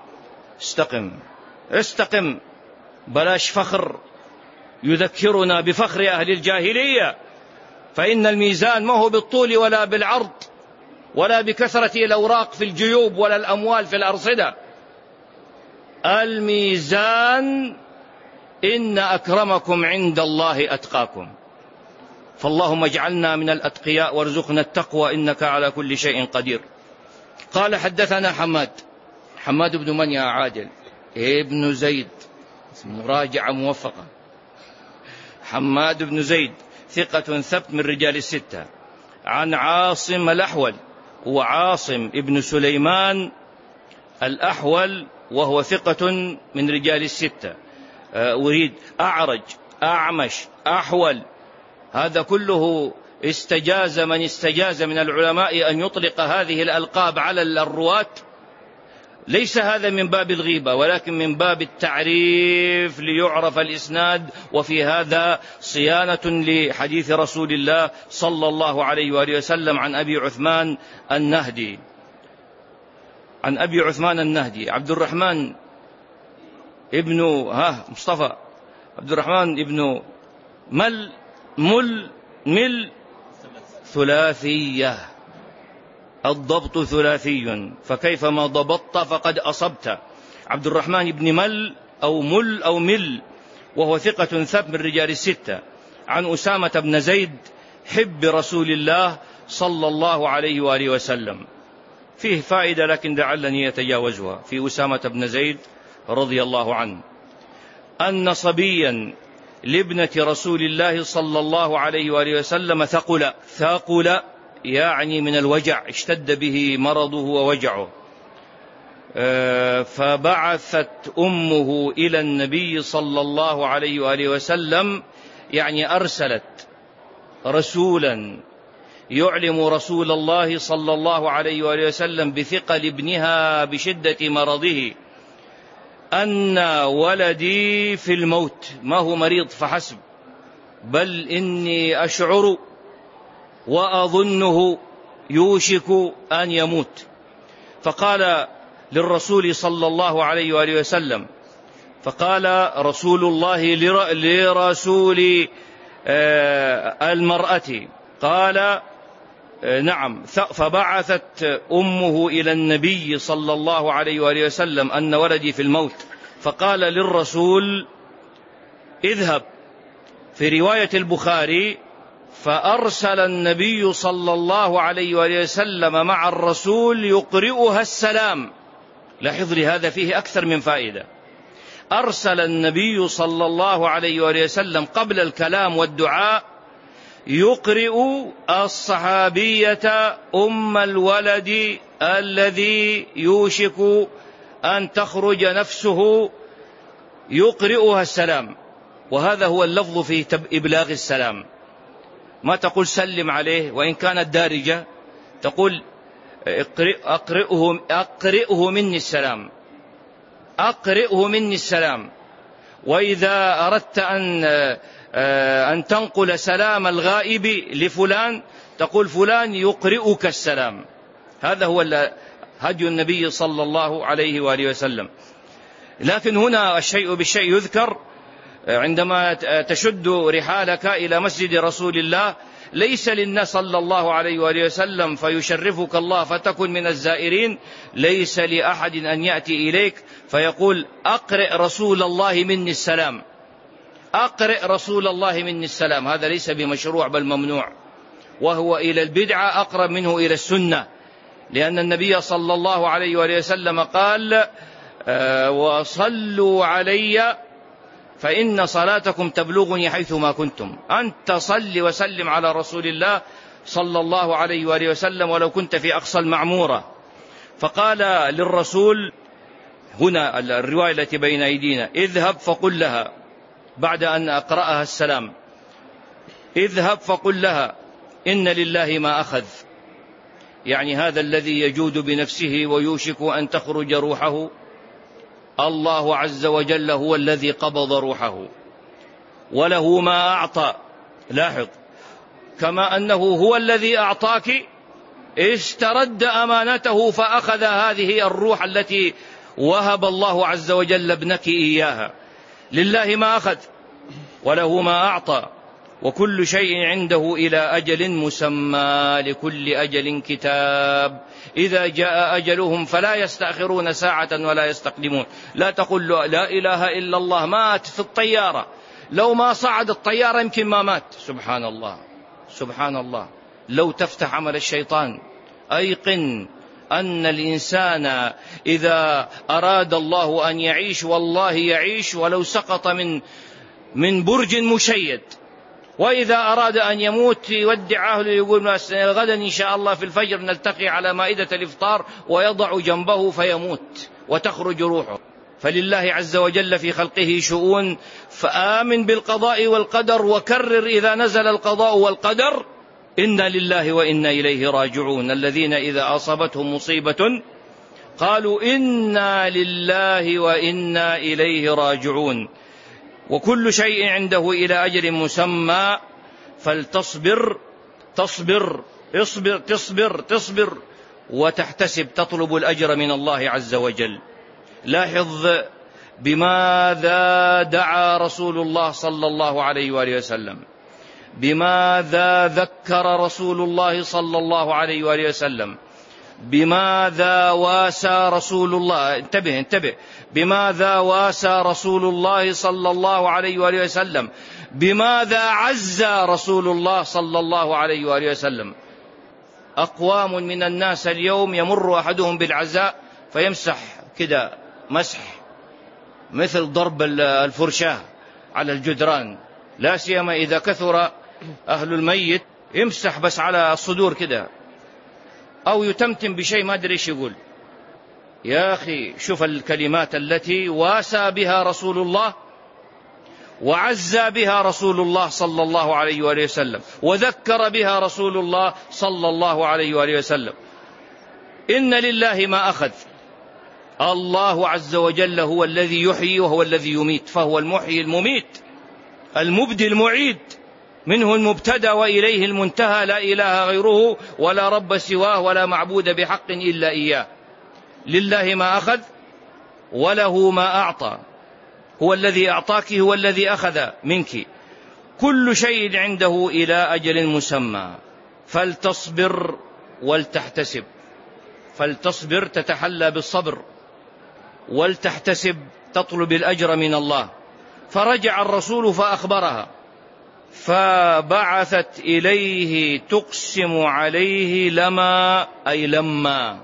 استقم، بلاش فخر يذكرنا بفخر أهل الجاهلية، فإن الميزان ما هو بالطول ولا بالعرض ولا بكثرة الأوراق في الجيوب ولا الأموال في الأرصدة. الميزان إن أكرمكم عند الله أتقاكم. فاللهم اجعلنا من الأتقياء وارزقنا التقوى إنك على كل شيء قدير. قال: حدثنا حماد بن من يا عادل؟ ابن زيد، مراجعة موفقة. حماد بن زيد ثقة ثبت من رجال الستة. عن عاصم الأحول، وعاصم ابن سليمان الأحول وهو ثقة من رجال الستة. أريد أعرج، أعمش، أحول، هذا كله استجاز من استجاز من العلماء أن يطلق هذه الألقاب على الرواة. ليس هذا من باب الغيبة ولكن من باب التعريف ليعرف الإسناد، وفي هذا صيانة لحديث رسول الله صلى الله عليه وآله وسلم عن أبي عثمان النهدي. عبد الرحمن ابن مصطفى عبد الرحمن ابن مل ثلاثية، الضبط ثلاثي، فكيفما ضبطت فقد أصبت. عبد الرحمن بن مل أو مل، وهو ثقة ثبت من رجال الستة. عن أسامة بن زيد حب رسول الله صلى الله عليه وآله وسلم. فيه فائدة لكن لعلني يتجاوزها. في أسامة بن زيد رضي الله عنه أن صبيا لابنة رسول الله صلى الله عليه وآله وسلم ثقل يعني من الوجع، اشتد به مرضه ووجعه، فبعثت أمه إلى النبي صلى الله عليه وآله وسلم، يعني أرسلت رسولا يعلم رسول الله صلى الله عليه وآله وسلم بثقل ابنها بشدة مرضه أن ولدي في الموت، ما هو مريض فحسب، بل إني أشعر وأظنه يوشك أن يموت. فقال للرسول صلى الله عليه وآله وسلم، فقال رسول الله لرسول المرأة، قال نعم. فبعثت أمه إلى النبي صلى الله عليه وآله وسلم أن ولدي في الموت، فقال للرسول اذهب. في رواية البخاري فأرسل النبي صلى الله عليه وآله وسلم مع الرسول يقرئها السلام. لاحظ لهذا فيه أكثر من فائدة. أرسل النبي صلى الله عليه وآله وسلم قبل الكلام والدعاء يقرئ الصحابية أم الولد الذي يوشك أن تخرج نفسه يقرئها السلام، وهذا هو اللفظ في إبلاغ السلام. ما تقول سلم عليه وإن كانت دارجة، تقول أقرئه مني السلام، أقرئه مني السلام. وإذا أردت أن تنقل سلام الغائب لفلان تقول فلان يقرئك السلام. هذا هو هدي النبي صلى الله عليه وآله وسلم. لكن هنا الشيء بالشيء يذكر. عندما تشد رحالك إلى مسجد رسول الله ليس للناس صلى الله عليه وآله وسلم فيشرفك الله فتكن من الزائرين، ليس لأحد أن يأتي إليك فيقول أقرئ رسول الله مني السلام، أقرئ رسول الله مني السلام. هذا ليس بمشروع بل ممنوع، وهو إلى البدعة أقرب منه إلى السنة، لأن النبي صلى الله عليه وآله وسلم قال وصلوا علي فإن صلاتكم تبلغني حيثما كنتم. أنت صل وسلم على رسول الله صلى الله عليه وآله وسلم ولو كنت في أقصى المعمورة. فقال للرسول هنا الرواية التي بين أيدينا اذهب فقل لها بعد أن أقرأها السلام، اذهب فقل لها إن لله ما أخذ، يعني هذا الذي يجود بنفسه ويوشك أن تخرج روحه الله عز وجل هو الذي قبض روحه، وله ما أعطى. لاحظ، كما أنه هو الذي أعطاك استرد أمانته فأخذ هذه الروح التي وهب الله عز وجل ابنك إياها. لله ما أخذ وله ما أعطى، وكل شيء عنده إلى أجل مسمى، لكل أجل كتاب، إذا جاء أجلهم فلا يستأخرون ساعة ولا يستقدمون. لا تقول لا إله إلا الله مات في الطيارة، لو ما صعد الطيارة يمكن ما مات. سبحان الله سبحان الله. لو تفتح عمل الشيطان. أيقن أن الإنسان إذا أراد الله أن يعيش والله يعيش، ولو سقط من برج مشيد. وإذا أراد أن يموت يودع أهله يقول غدا إن شاء الله في الفجر نلتقي على مائدة الإفطار، ويضع جنبه فيموت وتخرج روحه. فلله عز وجل في خلقه شؤون، فآمن بالقضاء والقدر، وكرر إذا نزل القضاء والقدر إنا لله وإنا إليه راجعون. الذين إذا أصابتهم مصيبة قالوا إنا لله وإنا إليه راجعون. وكل شيء عنده إلى أجل مسمى، فلتصبر تصبر اصبر تصبر تصبر وتحتسب، تطلب الأجر من الله عز وجل. لاحظ بماذا دعا رسول الله صلى الله عليه وآله وسلم، بماذا ذكر رسول الله صلى الله عليه وآله وسلم، بماذا واسى رسول الله. انتبه بماذا واسى رسول الله صلى الله عليه وآله وسلم، بماذا عز رسول الله صلى الله عليه وآله وسلم. أقوام من الناس اليوم يمر أحدهم بالعزاء فيمسح كده مسح مثل ضرب الفرشاة على الجدران، لا سيما إذا كثر أهل الميت، يمسح بس على الصدور كده، أو يتمتم بشيء ما أدري إيش يقول. يا أخي شوف الكلمات التي واسى بها رسول الله وعز بها رسول الله صلى الله عليه وآله وسلم، وذكر بها رسول الله صلى الله عليه وآله وسلم. إن لله ما أخذ. الله عز وجل هو الذي يحيي وهو الذي يميت، فهو المحيي المميت المبدي المعيد، منه المبتدى وإليه المنتهى، لا إله غيره ولا رب سواه ولا معبود بحق إلا إياه. لله ما أخذ وله ما أعطى، هو الذي أعطاك هو الذي أخذ منك. كل شيء عنده إلى أجل مسمى، فلتصبر ولتحتسب. فلتصبر تتحلى بالصبر، ولتحتسب تطلب الأجر من الله. فرجع الرسول فأخبرها، فبعثت إليه تقسم عليه لما أي لما،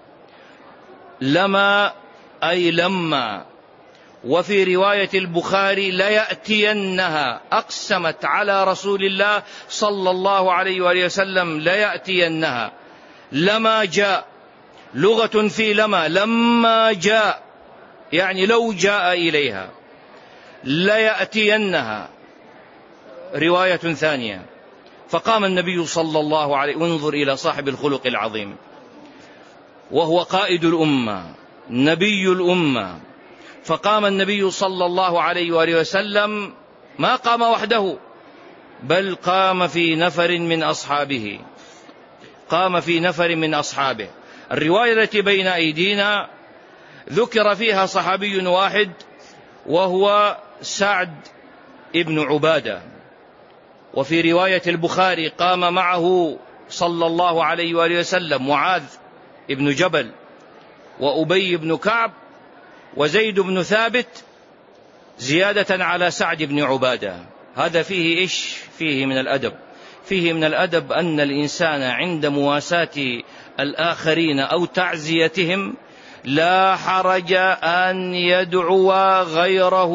لما أي لما. وفي رواية البخاري ليأتينها، أقسمت على رسول الله صلى الله عليه وآله وسلم ليأتينها. لما جاء، لغة في لما جاء يعني لو جاء إليها. ليأتينها. رواية ثانية: فقام النبي صلى الله عليه وسلم، انظر إلى صاحب الخلق العظيم، وهو قائد الأمة نبي الأمة، فقام النبي صلى الله عليه وآله وسلم، ما قام وحده بل قام في نفر من أصحابه، قام في نفر من أصحابه. الرواية التي بين أيدينا ذكر فيها صحابي واحد وهو سعد ابن عبادة، وفي رواية البخاري قام معه صلى الله عليه وآله وسلم معاذ ابن جبل وأبي بن كعب وزيد بن ثابت زيادة على سعد بن عبادة. هذا فيه إيش؟ فيه من الأدب، فيه من الأدب أن الإنسان عند مواساة الآخرين أو تعزيتهم لا حرج أن يدعو غيره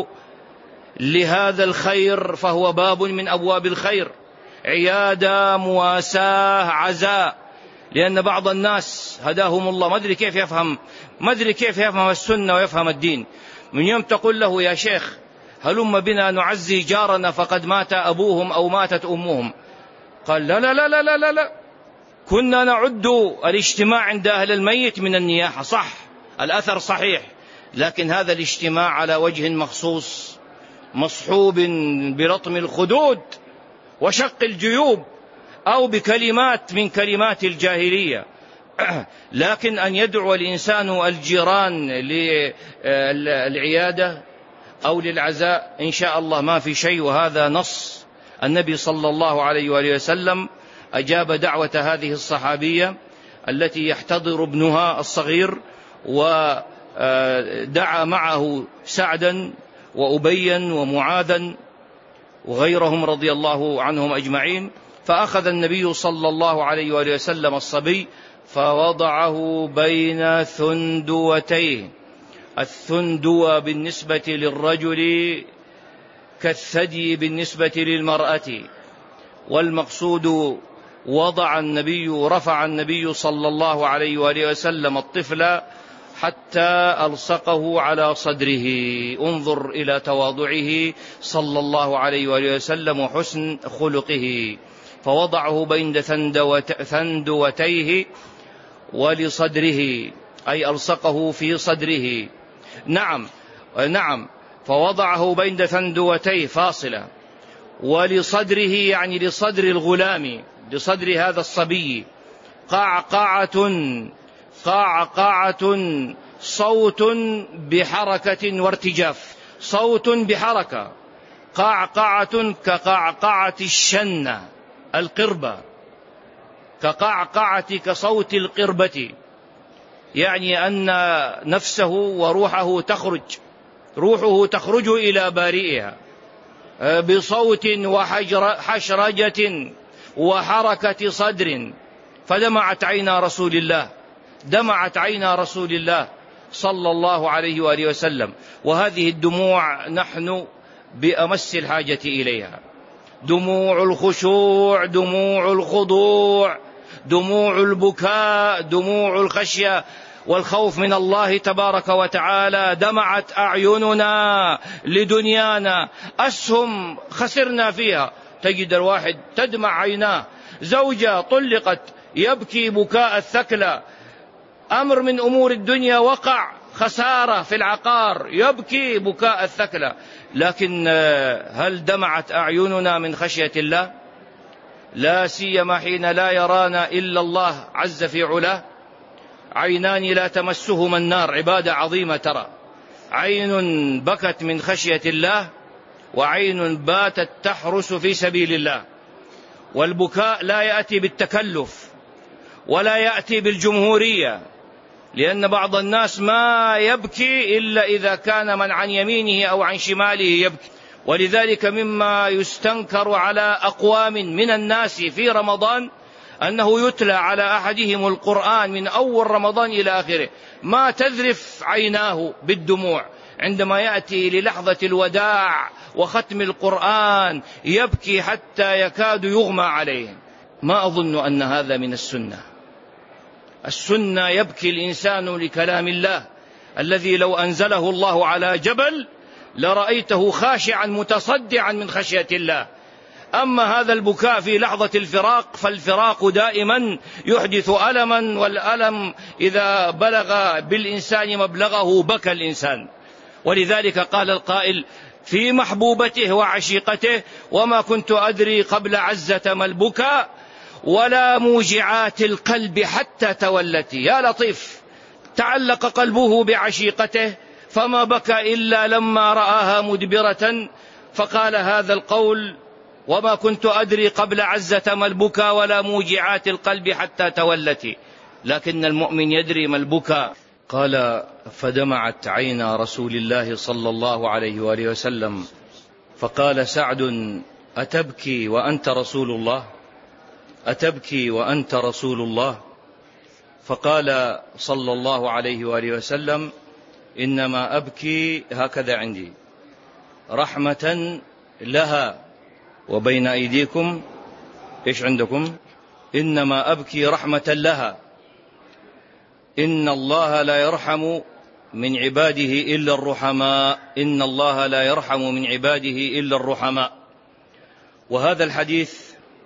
لهذا الخير، فهو باب من أبواب الخير، عيادة، مواساة، عزاء. لأن بعض الناس هداهم الله ما أدري كيف يفهم السنة ويفهم الدين. من يوم تقول له: يا شيخ هلم بنا نعزي جارنا فقد مات أبوهم أو ماتت أمهم، قال: لا لا لا لا لا لا, لا. كنا نعد الاجتماع عند أهل الميت من النياحة، صح، الأثر صحيح، لكن هذا الاجتماع على وجه مخصوص مصحوب بلطم الخدود وشق الجيوب أو بكلمات من كلمات الجاهلية. لكن أن يدعو الإنسان الجيران للعيادة أو للعزاء إن شاء الله ما في شيء، وهذا نص. النبي صلى الله عليه وآله وسلم أجاب دعوة هذه الصحابية التي يحتضر ابنها الصغير، ودعا معه سعدا وأبيا ومعاذا وغيرهم رضي الله عنهم أجمعين. فأخذ النبي صلى الله عليه وآله وسلم الصبي فوضعه بين ثندوتيه. الثندوة بالنسبة للرجل كالثدي بالنسبة للمرأة، والمقصود رفع النبي صلى الله عليه وآله وسلم الطفل حتى ألصقه على صدره. انظر إلى تواضعه صلى الله عليه وآله وسلم وحسن خلقه. فوضعه بين ثندوتيه ولصدره، أي ألصقه في صدره. نعم، فوضعه بين ثندوتيه فاصلة، ولصدره يعني لصدر الغلام، لصدر هذا الصبي. قعقعة صوت بحركة وارتجاف، صوت بحركة. قعقعة كقعقعة الشنة القربة، كصوت القربة، يعني أن نفسه وروحه تخرج إلى بارئها بصوت وحشرجة وحركة صدر. فدمعت عينا رسول الله صلى الله عليه وآله وسلم. وهذه الدموع نحن بأمس الحاجة إليها، دموع الخشوع، دموع الخضوع، دموع البكاء، دموع الخشية والخوف من الله تبارك وتعالى. دمعت أعيننا لدنيانا، أسهم خسرنا فيها. تجد الواحد تدمع عيناه، زوجة طلقت يبكي بكاء الثكلى، أمر من أمور الدنيا وقع، خسارة في العقار يبكي بكاء الثكلى. لكن هل دمعت أعيننا من خشية الله؟ لا سيما حين لا يرانا إلا الله عز في علاه. عينان لا تمسهما النار، عبادة عظيمة ترى. عين بكت من خشية الله، وعين باتت تحرس في سبيل الله. والبكاء لا يأتي بالتكلف ولا يأتي بالجمهورية، لأن بعض الناس ما يبكي إلا إذا كان من عن يمينه أو عن شماله يبكي. ولذلك مما يستنكر على أقوام من الناس في رمضان أنه يتلى على أحدهم القرآن من أول رمضان إلى آخره، ما تذرف عيناه بالدموع. عندما يأتي للحظة الوداع وختم القرآن يبكي حتى يكاد يغمى عليه. ما أظن أن هذا من السنة. السنة يبكي الإنسان لكلام الله الذي لو أنزله الله على جبل لرأيته خاشعا متصدعا من خشية الله. أما هذا البكاء في لحظة الفراق فالفراق دائما يحدث ألما، والألم إذا بلغ بالإنسان مبلغه بكى الإنسان. ولذلك قال القائل في محبوبته وعشيقته: وما كنت أدري قبل عزة ما البكاء ولا موجعات القلب حتى تولتي. يا لطيف، تعلق قلبه بعشيقته فما بكى إلا لما رآها مدبرة، فقال هذا القول: وما كنت أدري قبل عزة ما البكاء ولا موجعات القلب حتى تولتي. لكن المؤمن يدري ما البكاء. قال: فدمعت عينا رسول الله صلى الله عليه وآله وسلم، فقال سعد: أتبكي وأنت رسول الله؟ أتبكي وأنت رسول الله؟ فقال صلى الله عليه وآله وسلم: إنما أبكي هكذا عندي رحمة لها وبين أيديكم إيش عندكم؟ إنما أبكي رحمة لها، إن الله لا يرحم من عباده إلا الرحماء، إن الله لا يرحم من عباده إلا الرحماء. وهذا الحديث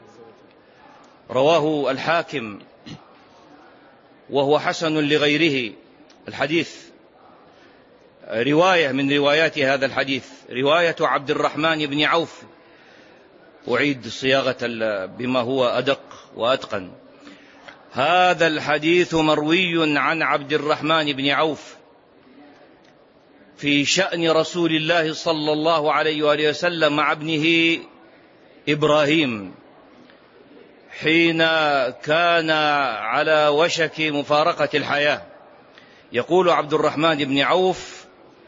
رواه الحاكم وهو حسن لغيره. الحديث رواية من روايات هذا الحديث، رواية عبد الرحمن بن عوف، أعيد صياغة بما هو أدق وأتقن. هذا الحديث مروي عن عبد الرحمن بن عوف في شأن رسول الله صلى الله عليه وآله وسلم مع ابنه إبراهيم حين كان على وشك مفارقة الحياة. يقول عبد الرحمن بن عوف: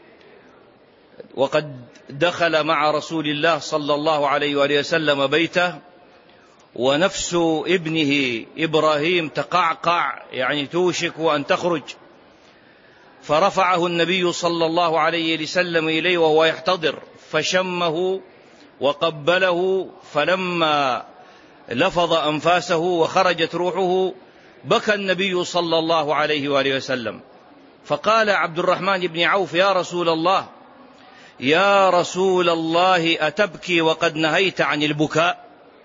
وقد دخل مع رسول الله صلى الله عليه وآله وسلم بيته ونفس ابنه إبراهيم تقعقع، يعني توشك أن تخرج، فرفعه النبي صلى الله عليه وسلم إليه وهو يحتضر فشمه وقبله، فلما لفظ أنفاسه وخرجت روحه بكى النبي صلى الله عليه وآله وسلم. فقال عبد الرحمن بن عوف: يا رسول الله، يا رسول الله، أتبكي وقد نهيت عن البكاء؟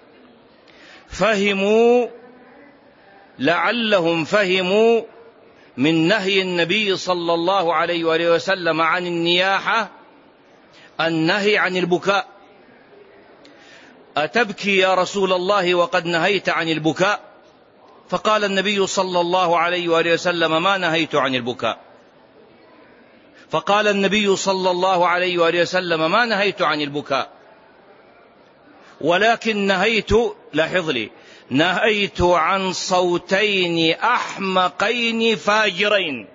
فهموا، لعلهم فهموا من نهي النبي صلى الله عليه وآله وسلم عن النياحة النهي عن البكاء. أتبكي يا رسول الله وقد نهيت عن البكاء؟ فقال النبي صلى الله عليه وآله وسلم: ما نهيت عن البكاء. فقال النبي صلى الله عليه وآله وسلم: ما نهيت عن البكاء، ولكن نهيت، لاحظ لي، نهيت عن صوتين أحمقين فاجرين.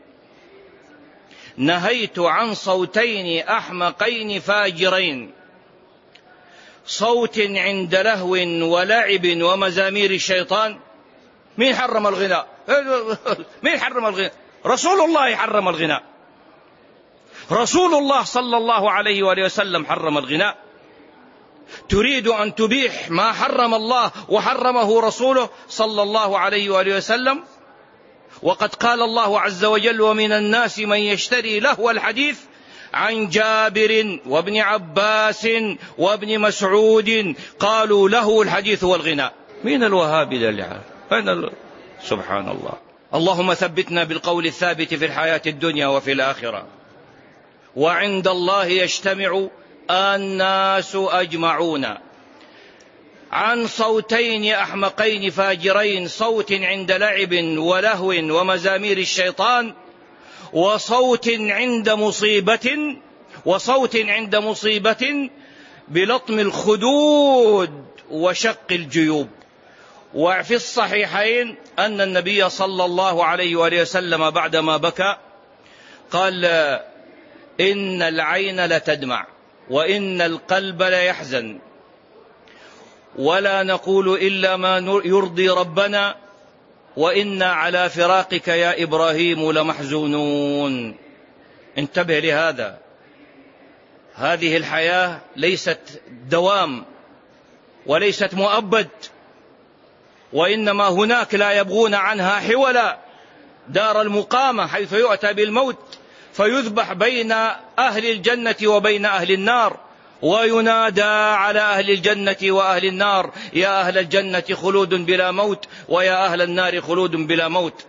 نهيت عن صوتين أحمقين فاجرين، صوت عند لهو ولعب ومزامير الشيطان. مين حرم الغناء؟ مين حرم الغناء؟ رسول الله حرم الغناء. رسول الله صلى الله عليه وآله وسلم حرم الغناء. تريد أن تبيح ما حرم الله وحرمه رسوله صلى الله عليه وآله وسلم؟ وقد قال الله عز وجل: ومن الناس من يشتري لهو الحديث عن جابر وابن عباس وابن مسعود قالوا لهو الحديث والغناء. من الوهابي اللي عارف؟ سبحان الله. اللهم ثبتنا بالقول الثابت في الحياة الدنيا وفي الآخرة. وعند الله يجتمع الناس أجمعون. عن صوتين أحمقين فاجرين، صوت عند لعب ولهو ومزامير الشيطان، وصوت عند مصيبة بلطم الخدود وشق الجيوب. وفي الصحيحين أن النبي صلى الله عليه وآله وسلم بعدما بكى قال: إن العين لتدمع وإن القلب ليحزن، ولا نقول إلا ما يرضي ربنا، وإنا على فراقك يا إبراهيم لمحزونون. انتبه لهذا. هذه الحياة ليست دوام وليست مؤبد، وإنما هناك لا يبغون عنها حولا، دار المقامة حيث يؤتى بالموت فيذبح بين أهل الجنة وبين أهل النار، وينادى على أهل الجنة وأهل النار: يا أهل الجنة خلود بلا موت، ويا أهل النار خلود بلا موت.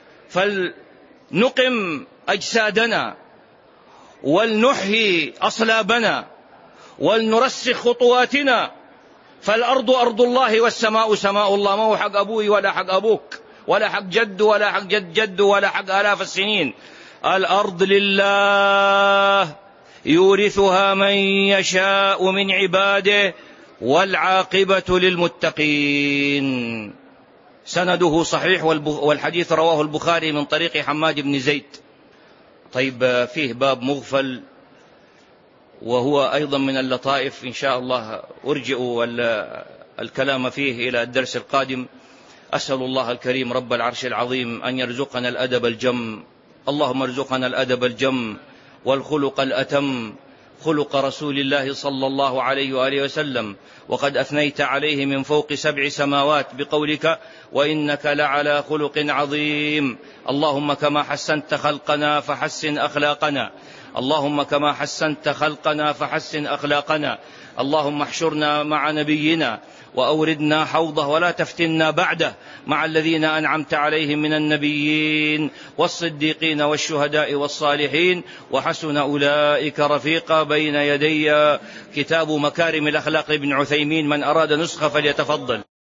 فلنقم أجسادنا، ولنحيي أصلابنا، ولنرسخ خطواتنا، فالأرض أرض الله والسماء سماء الله. ما هو حق أبوي ولا حق أبوك ولا حق جد ولا حق جد جد ولا حق آلاف السنين. الأرض لله يورثها من يشاء من عباده، والعاقبة للمتقين. سنده صحيح، والحديث رواه البخاري من طريق حماد بن زيد. طيب، فيه باب مغفل، وهو أيضا من اللطائف، إن شاء الله أرجئ الكلام فيه إلى الدرس القادم. أسأل الله الكريم رب العرش العظيم أن يرزقنا الأدب الجم. اللهم ارزقنا الأدب الجم والخلق الأتم، خلق رسول الله صلى الله عليه وآله وسلم، وقد أثنيت عليه من فوق 7 سماوات بقولك: وإنك لعلى خلق عظيم. اللهم كما حسنت خلقنا فحسن أخلاقنا، اللهم كما حسنت خلقنا فحسن أخلاقنا. اللهم احشرنا مع نبينا وأوردنا حوضه، ولا تفتنا بعده، مع الذين أنعمت عليهم من النبيين والصديقين والشهداء والصالحين، وحسن أولئك رفيقا. بين يدي كتاب مكارم الأخلاق لابن عثيمين، من أراد نسخة فليتفضل.